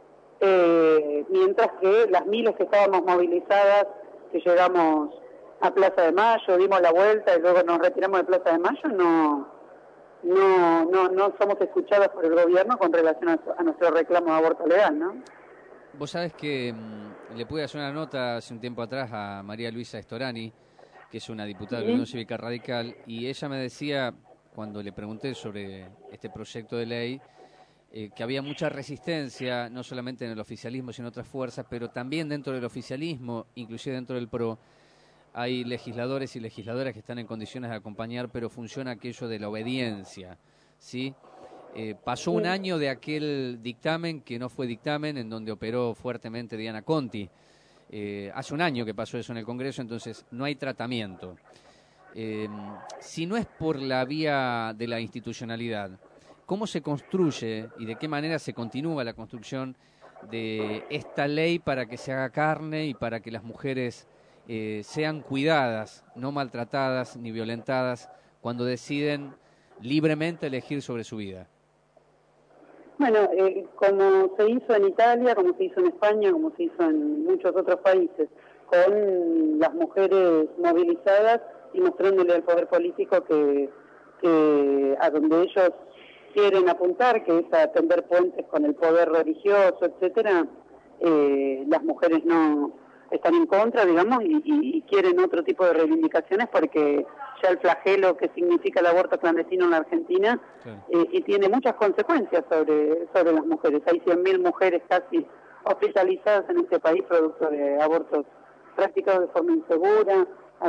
mientras que las miles que estábamos movilizadas, que llegamos a Plaza de Mayo, dimos la vuelta y luego nos retiramos de Plaza de Mayo, no somos escuchadas por el gobierno con relación a nuestro reclamo de aborto legal, ¿no? Vos sabés que le pude hacer una nota hace un tiempo atrás a María Luisa Storani, que es una diputada de la Unión Cívica Radical, y ella me decía, cuando le pregunté sobre este proyecto de ley, que había mucha resistencia, no solamente en el oficialismo, sino en otras fuerzas, pero también dentro del oficialismo, inclusive dentro del PRO, hay legisladores y legisladoras que están en condiciones de acompañar, pero funciona aquello de la obediencia, ¿sí? Pasó un año de aquel dictamen que no fue dictamen, en donde operó fuertemente Diana Conti. Hace un año que pasó eso en el Congreso, entonces no hay tratamiento. Si no es por la vía de la institucionalidad, ¿cómo se construye y de qué manera se continúa la construcción de esta ley para que se haga carne y para que las mujeres sean cuidadas, no maltratadas ni violentadas cuando deciden libremente elegir sobre su vida? Bueno, como se hizo en Italia, como se hizo en España, como se hizo en muchos otros países, con las mujeres movilizadas y mostrándole al poder político que a donde ellos quieren apuntar, que es a tender puentes con el poder religioso, etcétera, las mujeres no están en contra, digamos, y quieren otro tipo de reivindicaciones porque ya el flagelo que significa el aborto clandestino en la Argentina y tiene muchas consecuencias sobre las mujeres. Hay 100.000 mujeres casi hospitalizadas en este país producto de abortos practicados de forma insegura, hay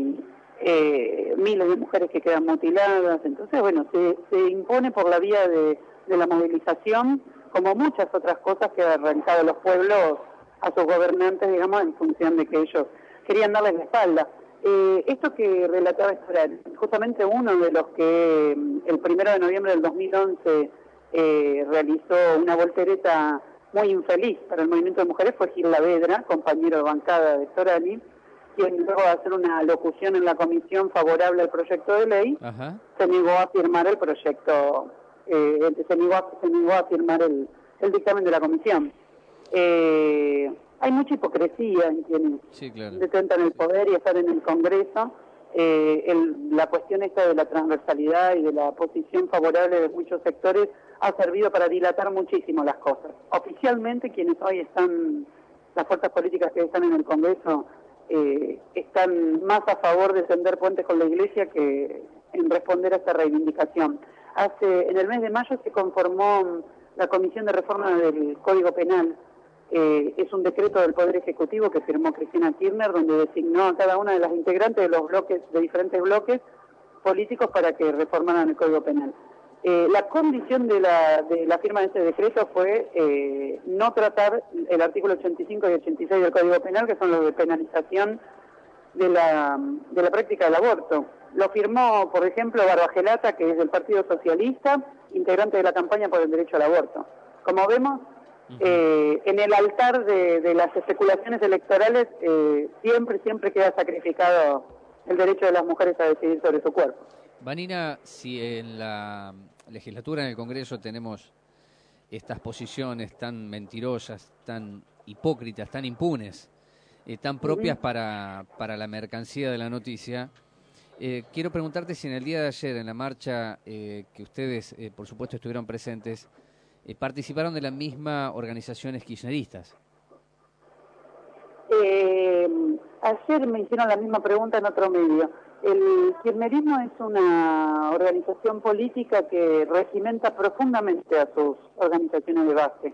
miles de mujeres que quedan mutiladas, entonces bueno, se impone por la vía de la movilización, como muchas otras cosas que han arrancado los pueblos a sus gobernantes, digamos, en función de que ellos querían darles la espalda. Esto que relataba Storani, justamente uno de los que el 1 de noviembre del 2011 realizó una voltereta muy infeliz para el movimiento de mujeres fue Gil Lavedra, compañero de bancada de Storani, quien luego de hacer una locución en la comisión favorable al proyecto de ley, se negó a firmar el proyecto, se negó a firmar el dictamen de la comisión. Hay mucha hipocresía en quienes detentan el poder y están en el Congreso. La cuestión esta de la transversalidad y de la posición favorable de muchos sectores ha servido para dilatar muchísimo las cosas. Oficialmente quienes hoy están, las fuerzas políticas que están en el Congreso, están más a favor de tender puentes con la Iglesia que en responder a esta reivindicación. En el mes de mayo se conformó la Comisión de Reforma del Código Penal. Es un decreto del Poder Ejecutivo que firmó Cristina Kirchner, donde designó a cada una de las integrantes de los bloques, de diferentes bloques políticos, para que reformaran el Código Penal. La condición de la firma de ese decreto fue no tratar el artículo 85 y 86 del Código Penal, que son los de penalización de la práctica del aborto. Lo firmó, por ejemplo, Barbagelata, que es del Partido Socialista, integrante de la campaña por el derecho al aborto. Como vemos, en el altar de las especulaciones electorales siempre queda sacrificado el derecho de las mujeres a decidir sobre su cuerpo. Vanina, si en la legislatura, en el Congreso, tenemos estas posiciones tan mentirosas, tan hipócritas, tan impunes, tan propias para la mercancía de la noticia, quiero preguntarte si en el día de ayer, en la marcha que ustedes, por supuesto, estuvieron presentes, participaron de las mismas organizaciones kirchneristas. Ayer me hicieron la misma pregunta en otro medio. El kirchnerismo es una organización política que regimenta profundamente a sus organizaciones de base.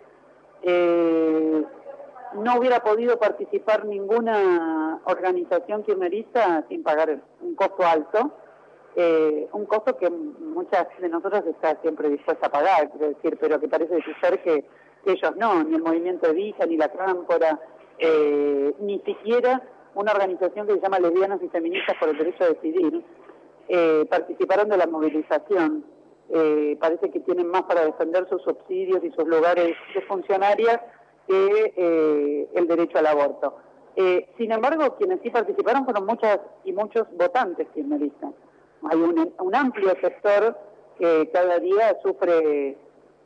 No hubiera podido participar ninguna organización kirchnerista sin pagar un costo alto, un costo que muchas de nosotros está siempre dispuesta a pagar, quiero decir, pero que parece ser que ellos no, ni el movimiento Evita, ni la Cámpora, ni siquiera una organización que se llama Lesbianas y Feministas por el Derecho a Decidir, participaron de la movilización. Parece que tienen más para defender sus subsidios y sus lugares de funcionarias que el derecho al aborto. Sin embargo, quienes sí participaron fueron muchas y muchos votantes kirchneristas. Hay un amplio sector que cada día sufre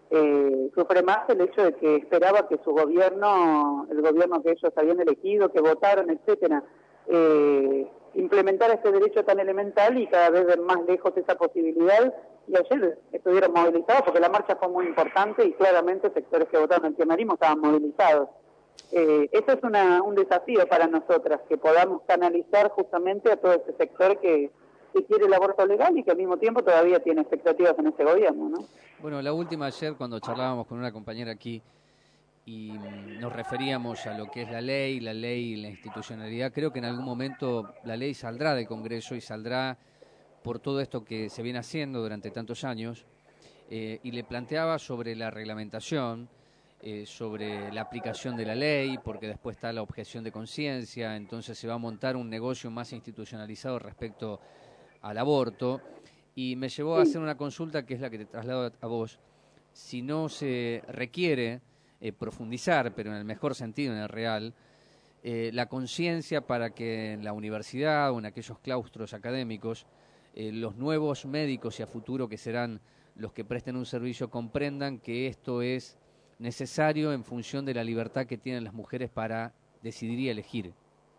más el hecho de que esperaba que su gobierno, el gobierno que ellos habían elegido, que votaron, etcétera, implementara este derecho tan elemental, y cada vez ven más lejos esa posibilidad. Y ayer estuvieron movilizados porque la marcha fue muy importante y claramente sectores que votaron el kirchnerismo estaban movilizados. Eso es un desafío para nosotras, que podamos canalizar justamente a todo ese sector que quiere el aborto legal y que al mismo tiempo todavía tiene expectativas en ese gobierno, ¿no? Bueno, la última ayer cuando charlábamos con una compañera aquí y nos referíamos a lo que es la ley y la institucionalidad, creo que en algún momento la ley saldrá del Congreso y saldrá por todo esto que se viene haciendo durante tantos años, y le planteaba sobre la reglamentación, sobre la aplicación de la ley, porque después está la objeción de conciencia, entonces se va a montar un negocio más institucionalizado respecto al aborto, y me llevó a hacer una consulta que es la que te traslado a vos. Si no se requiere profundizar, pero en el mejor sentido, en el real, la conciencia para que en la universidad o en aquellos claustros académicos los nuevos médicos y a futuro que serán los que presten un servicio comprendan que esto es necesario en función de la libertad que tienen las mujeres para decidir y elegir.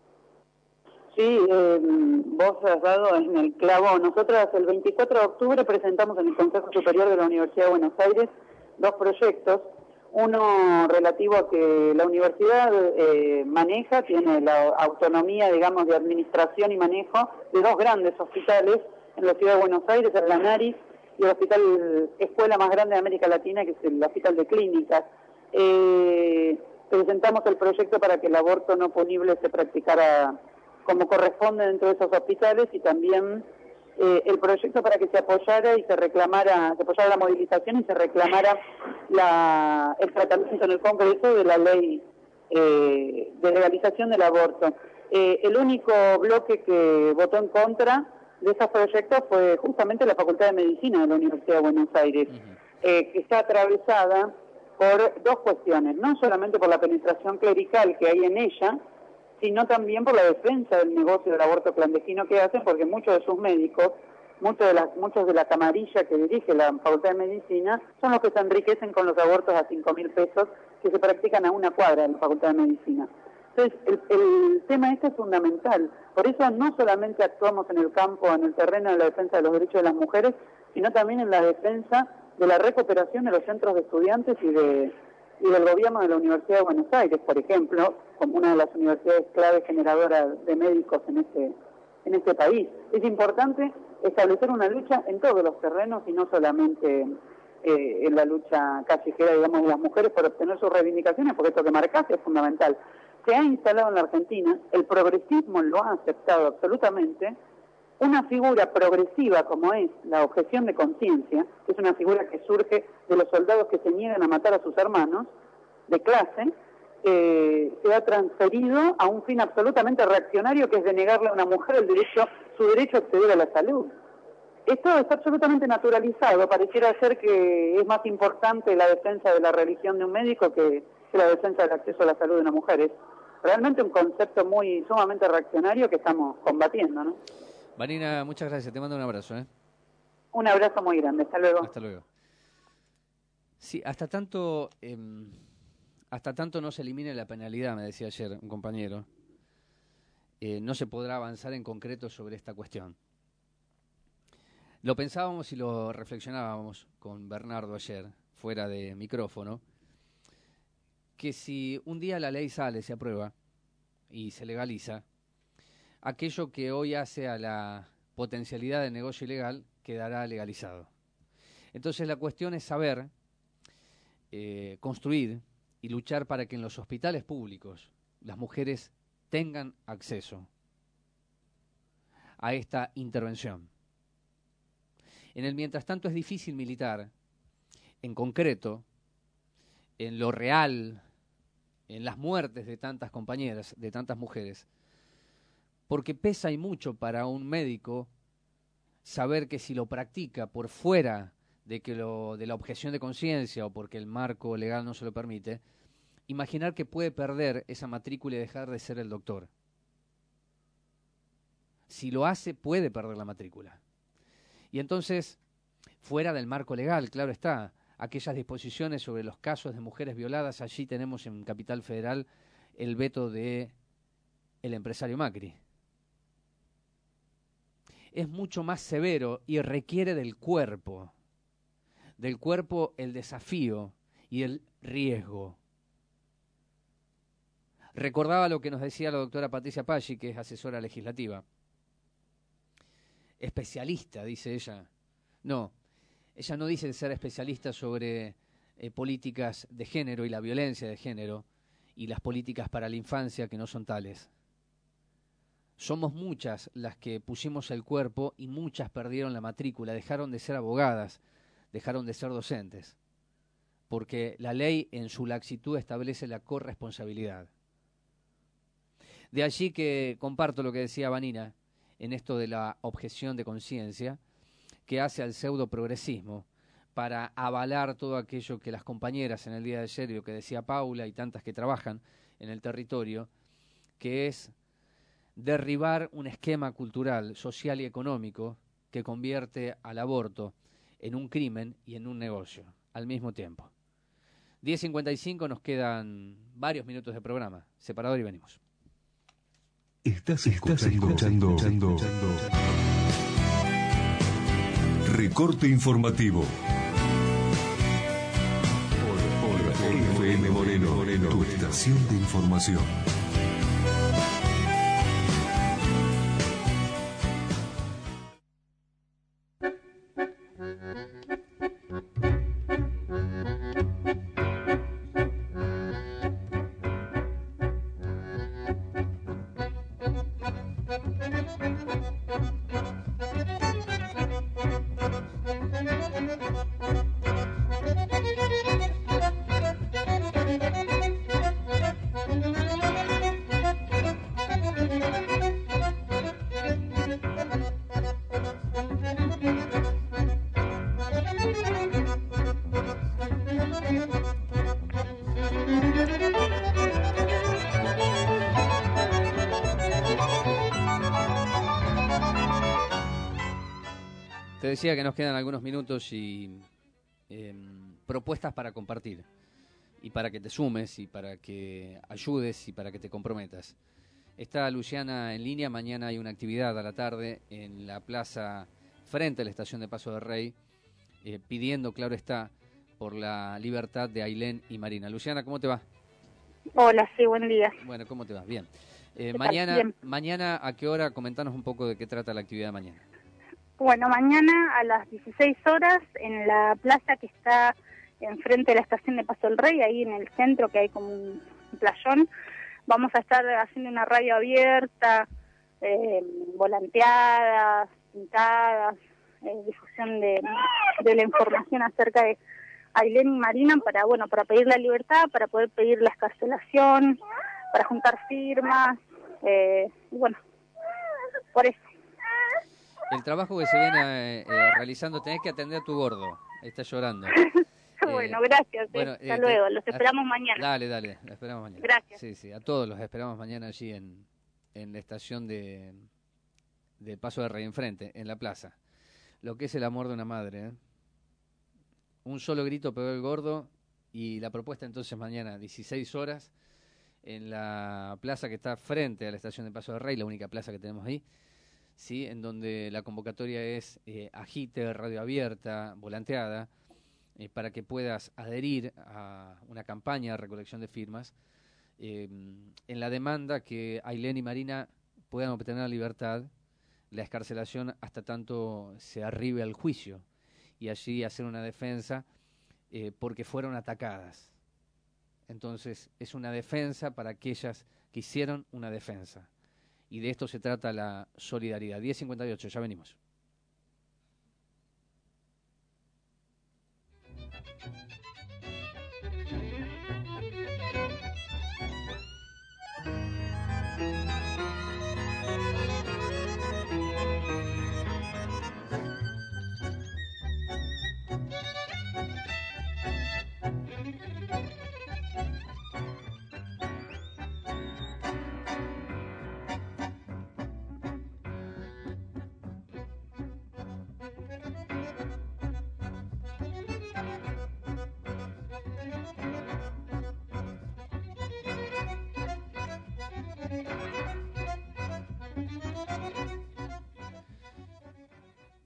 Sí, vos has dado en el clavo. Nosotras el 24 de octubre presentamos en el Consejo Superior de la Universidad de Buenos Aires 2 proyectos. Uno relativo a que la universidad maneja, tiene la autonomía, digamos, de administración y manejo de 2 grandes hospitales en la ciudad de Buenos Aires, el Lanari y el hospital escuela más grande de América Latina, que es el Hospital de Clínicas. Presentamos el proyecto para que el aborto no punible se practicara como corresponde dentro de esos hospitales, y también el proyecto para que se apoyara y se reclamara, se apoyara la movilización y se reclamara el tratamiento en el Congreso de la ley de legalización del aborto. El único bloque que votó en contra de esos proyectos fue justamente la Facultad de Medicina de la Universidad de Buenos Aires, que está atravesada por 2 cuestiones, no solamente por la penetración clerical que hay en ella, sino también por la defensa del negocio del aborto clandestino que hacen, porque muchos de sus médicos, muchos de la camarilla que dirige la Facultad de Medicina, son los que se enriquecen con los abortos a 5.000 pesos que se practican a una cuadra en la Facultad de Medicina. Entonces, el tema este es fundamental. Por eso no solamente actuamos en el campo, en el terreno de la defensa de los derechos de las mujeres, sino también en la defensa de la recuperación de los centros de estudiantes y del gobierno de la Universidad de Buenos Aires, por ejemplo, como una de las universidades clave generadoras de médicos en este país. Es importante establecer una lucha en todos los terrenos y no solamente en la lucha callejera, digamos, de las mujeres por obtener sus reivindicaciones, porque esto que marcaste es fundamental. Se ha instalado en la Argentina, el progresismo lo ha aceptado absolutamente, una figura progresiva como es la objeción de conciencia, que es una figura que surge de los soldados que se niegan a matar a sus hermanos de clase, se ha transferido a un fin absolutamente reaccionario, que es denegarle a una mujer su derecho a acceder a la salud. Esto está absolutamente naturalizado. Pareciera ser que es más importante la defensa de la religión de un médico que la defensa del acceso a la salud de una mujer. Es realmente un concepto sumamente reaccionario que estamos combatiendo, ¿no? Vanina, muchas gracias. Te mando un abrazo. Un abrazo muy grande. Hasta luego. Hasta luego. Sí, hasta tanto no se elimine la penalidad, me decía ayer un compañero, no se podrá avanzar en concreto sobre esta cuestión. Lo pensábamos y lo reflexionábamos con Bernardo ayer, fuera de micrófono, que si un día la ley sale, se aprueba y se legaliza, aquello que hoy hace a la potencialidad de negocio ilegal quedará legalizado. Entonces la cuestión es saber construir y luchar para que en los hospitales públicos las mujeres tengan acceso a esta intervención. En el mientras tanto es difícil militar, en concreto, en lo real, en las muertes de tantas compañeras, de tantas mujeres, porque pesa y mucho para un médico saber que si lo practica por fuera de la objeción de conciencia o porque el marco legal no se lo permite, imaginar que puede perder esa matrícula y dejar de ser el doctor. Si lo hace, puede perder la matrícula. Y entonces, fuera del marco legal, claro está, aquellas disposiciones sobre los casos de mujeres violadas, allí tenemos en Capital Federal el veto de el empresario Macri. Es mucho más severo y requiere del cuerpo el desafío y el riesgo. Recordaba lo que nos decía la doctora Patricia Paggi, que es asesora legislativa. Especialista, dice ella. No, ella no dice ser especialista sobre políticas de género y la violencia de género y las políticas para la infancia, que no son tales. Somos muchas las que pusimos el cuerpo y muchas perdieron la matrícula, dejaron de ser abogadas, dejaron de ser docentes, porque la ley en su laxitud establece la corresponsabilidad. De allí que comparto lo que decía Vanina en esto de la objeción de conciencia que hace al pseudo-progresismo para avalar todo aquello que las compañeras en el día de ayer, y lo que decía Paula y tantas que trabajan en el territorio, que es derribar un esquema cultural, social y económico que convierte al aborto en un crimen y en un negocio al mismo tiempo. 10:55, nos quedan varios minutos de programa. Separador y venimos. Estás escuchando Recorte Informativo por FM Moreno, tu estación de información. Te decía que nos quedan algunos minutos y propuestas para compartir, y para que te sumes, y para que ayudes, y para que te comprometas. Está Luciana en línea. Mañana hay una actividad a la tarde en la plaza frente a la estación de Paso de Rey, pidiendo, claro está, por la libertad de Ailén y Marina. Luciana, ¿cómo te va? Hola, sí, buen día. Bueno, ¿cómo te va? Bien. Mañana, bien. Mañana, ¿a qué hora? Comentanos un poco de qué trata la actividad de mañana. Bueno, mañana a las 16 horas en la plaza que está enfrente de la estación de Paso del Rey, ahí en el centro, que hay como un playón, vamos a estar haciendo una radio abierta, volanteadas, pintadas, difusión de la información acerca de Ailén y Marina para pedir la libertad, para poder pedir la excarcelación, para juntar firmas, y bueno, por eso. El trabajo que se viene realizando, tenés que atender a tu gordo, está llorando. Bueno, gracias. Bueno, hasta luego, los esperamos mañana. Dale, los esperamos mañana. Gracias. Sí, a todos los esperamos mañana allí en la estación de Paso de Rey, enfrente, en la plaza. Lo que es el amor de una madre, ¿eh? Un solo grito pegó el gordo, y la propuesta entonces mañana, 16 horas, en la plaza que está frente a la estación de Paso de Rey, la única plaza que tenemos ahí, ¿sí? En donde la convocatoria es agite, radio abierta, volanteada, para que puedas adherir a una campaña de recolección de firmas en la demanda que Ailén y Marina puedan obtener la libertad, la excarcelación hasta tanto se arribe al juicio, y allí hacer una defensa porque fueron atacadas. Entonces es una defensa para aquellas que hicieron una defensa. Y de esto se trata la solidaridad. 10:58, ya venimos.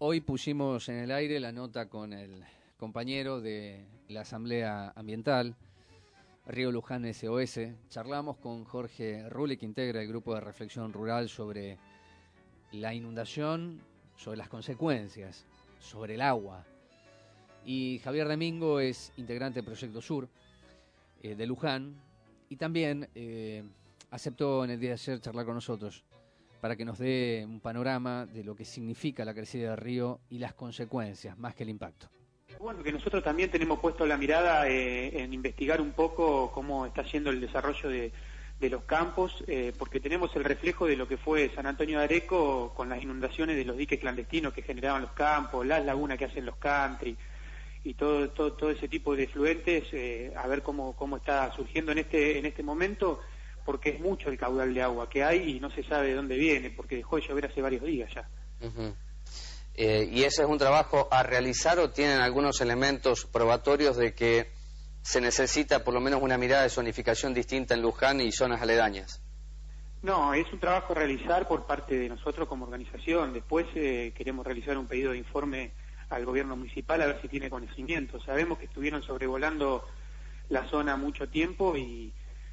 Hoy pusimos en el aire la nota con el compañero de la Asamblea Ambiental, Río Luján SOS. Charlamos con Jorge Rulli, que integra el grupo de reflexión rural sobre la inundación, sobre las consecuencias, sobre el agua. Y Javier Domingo es integrante del Proyecto Sur de Luján y también aceptó en el día de ayer charlar con nosotros para que nos dé un panorama de lo que significa la crecida del río y las consecuencias, más que el impacto. Bueno, que nosotros también tenemos puesto la mirada en investigar un poco cómo está yendo el desarrollo de los campos, porque tenemos el reflejo de lo que fue San Antonio de Areco con las inundaciones de los diques clandestinos que generaban los campos, las lagunas que hacen los country y todo ese tipo de efluentes, a ver cómo está surgiendo en este momento, porque es mucho el caudal de agua que hay y no se sabe de dónde viene, porque dejó de llover hace varios días ya. Uh-huh. ¿Y ese es un trabajo a realizar o tienen algunos elementos probatorios de que se necesita por lo menos una mirada de zonificación distinta en Luján y zonas aledañas? No, es un trabajo a realizar por parte de nosotros como organización. Después queremos realizar un pedido de informe al gobierno municipal a ver si tiene conocimiento. Sabemos que estuvieron sobrevolando la zona mucho tiempo y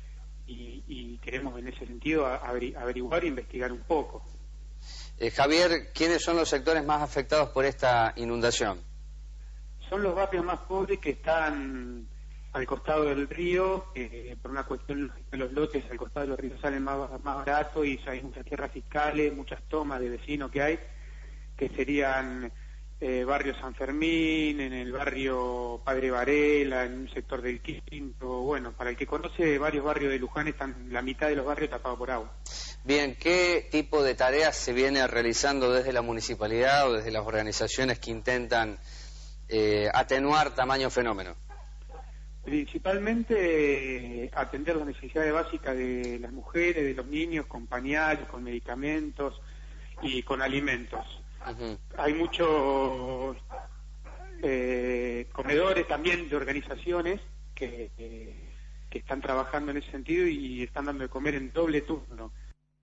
queremos en ese sentido averiguar e investigar un poco. Javier, ¿quiénes son los sectores más afectados por esta inundación? Son los barrios más pobres que están al costado del río, por una cuestión de los lotes al costado del río salen más baratos y hay muchas tierras fiscales, muchas tomas de vecinos que hay, que serían barrio San Fermín, en el barrio Padre Varela, en un sector del Quinto. Bueno, para el que conoce varios barrios de Luján, están la mitad de los barrios tapados por agua. Bien, ¿qué tipo de tareas se viene realizando desde la municipalidad o desde las organizaciones que intentan atenuar tamaño fenómeno? Principalmente atender las necesidades básicas de las mujeres, de los niños, con pañales, con medicamentos y con alimentos. Uh-huh. Hay muchos comedores también de organizaciones que están trabajando en ese sentido y están dando de comer en doble turno.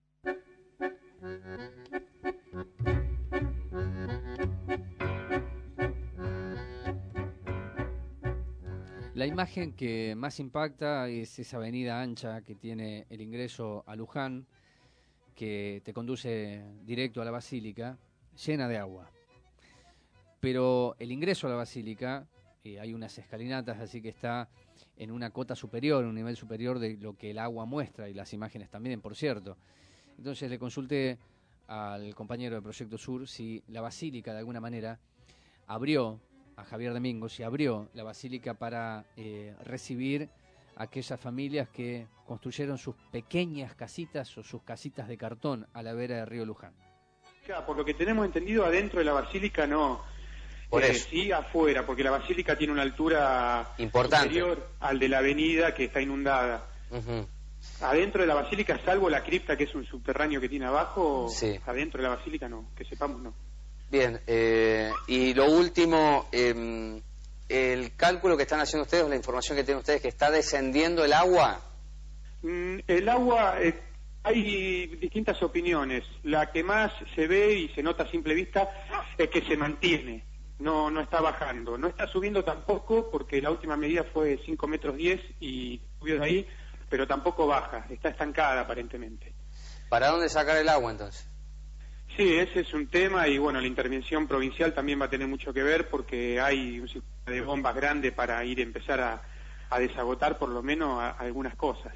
La imagen que más impacta es esa avenida ancha que tiene el ingreso a Luján, que te conduce directo a la Basílica, llena de agua. Pero el ingreso a la Basílica, hay unas escalinatas, así que está en una cota superior, un nivel superior de lo que el agua muestra, y las imágenes también, por cierto. Entonces le consulté al compañero de Proyecto Sur si la Basílica de alguna manera abrió, a Javier Domingo, si abrió la Basílica para recibir a aquellas familias que construyeron sus pequeñas casitas o sus casitas de cartón a la vera del río Luján. Claro, por lo que tenemos entendido, adentro de la Basílica no. Por eso. Sí, afuera, porque la Basílica tiene una altura importante, superior al de la avenida que está inundada. Uh-huh. Adentro de la Basílica, salvo la cripta, que es un subterráneo que tiene abajo, sí. Adentro de la Basílica no, que sepamos no. Bien, y lo último, el cálculo que están haciendo ustedes, la información que tienen ustedes, que está descendiendo el agua. El agua, hay distintas opiniones. La que más se ve y se nota a simple vista es que se mantiene, no está bajando. No está subiendo tampoco, porque la última medida fue 5,10 metros y subió de ahí, pero tampoco baja, está estancada aparentemente. ¿Para dónde sacar el agua entonces? Sí, ese es un tema y bueno, la intervención provincial también va a tener mucho que ver porque hay un sistema de bombas grande para empezar a desagotar por lo menos algunas cosas.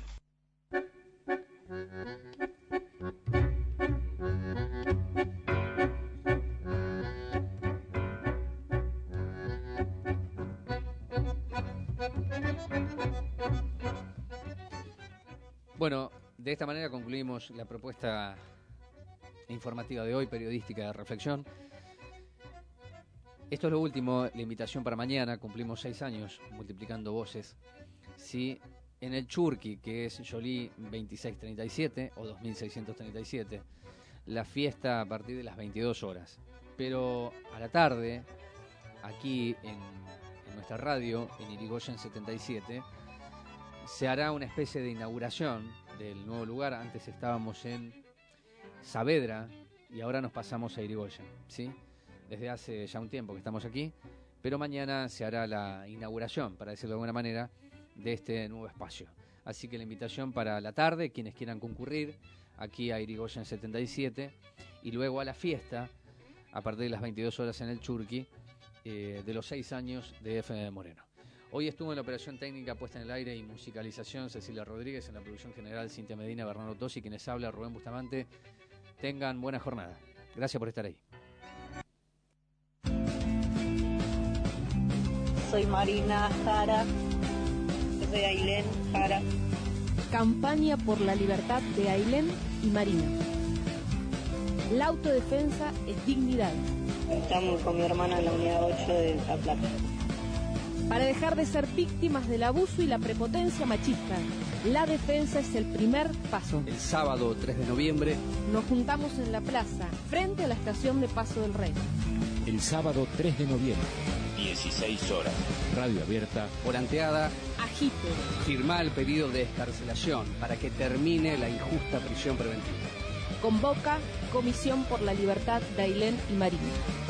Bueno, de esta manera concluimos la propuesta informativa de hoy, periodística de reflexión. Esto es lo último, la invitación para mañana. Cumplimos 6 años multiplicando voces. Sí, en el Churqui, que es Jolie 2637 o 2637, la fiesta a partir de las 22 horas. Pero a la tarde, aquí en nuestra radio, en Irigoyen 77, se hará una especie de inauguración del nuevo lugar. Antes estábamos en Saavedra y ahora nos pasamos a Irigoyen, ¿sí? desde hace ya un tiempo que estamos aquí, pero mañana se hará la inauguración, para decirlo de alguna manera, de este nuevo espacio. Así que la invitación para la tarde, quienes quieran concurrir aquí a Irigoyen 77, y luego a la fiesta, a partir de las 22 horas en el Churqui, de los 6 años de FM Moreno. Hoy estuvo en la operación técnica, puesta en el aire y musicalización Cecilia Rodríguez, en la producción general Cintia Medina, Bernardo Tosi, quienes habla Rubén Bustamante. Tengan buena jornada. Gracias por estar ahí. Soy Marina Jara, de Ailén Jara. Campaña por la libertad de Ailén y Marina. La autodefensa es dignidad. Estamos con mi hermana en la unidad 8 de La Plata. Para dejar de ser víctimas del abuso y la prepotencia machista, la defensa es el primer paso. El sábado 3 de noviembre nos juntamos en la plaza, frente a la estación de Paso del Rey. El sábado 3 de noviembre. 16 horas. Radio abierta. Volanteada. Agite. Firmá el pedido de excarcelación para que termine la injusta prisión preventiva. Convoca Comisión por la Libertad de Ailén y Marina.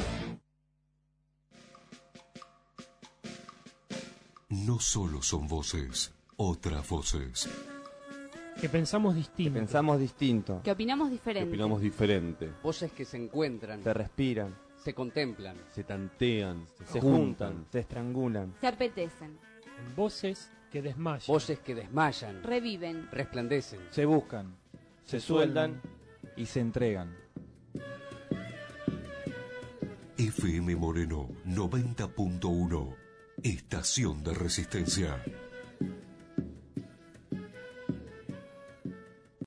No solo son voces, otras voces. Que pensamos distinto. Que opinamos diferente. Voces que se encuentran. Se respiran. Se contemplan. Se tantean. Se juntan. Se estrangulan. Se apetecen. En voces que desmayan. Voces que desmayan. Reviven. Resplandecen. Se buscan. Se sueldan. Y se entregan. FM Moreno 90.1, Estación de Resistencia.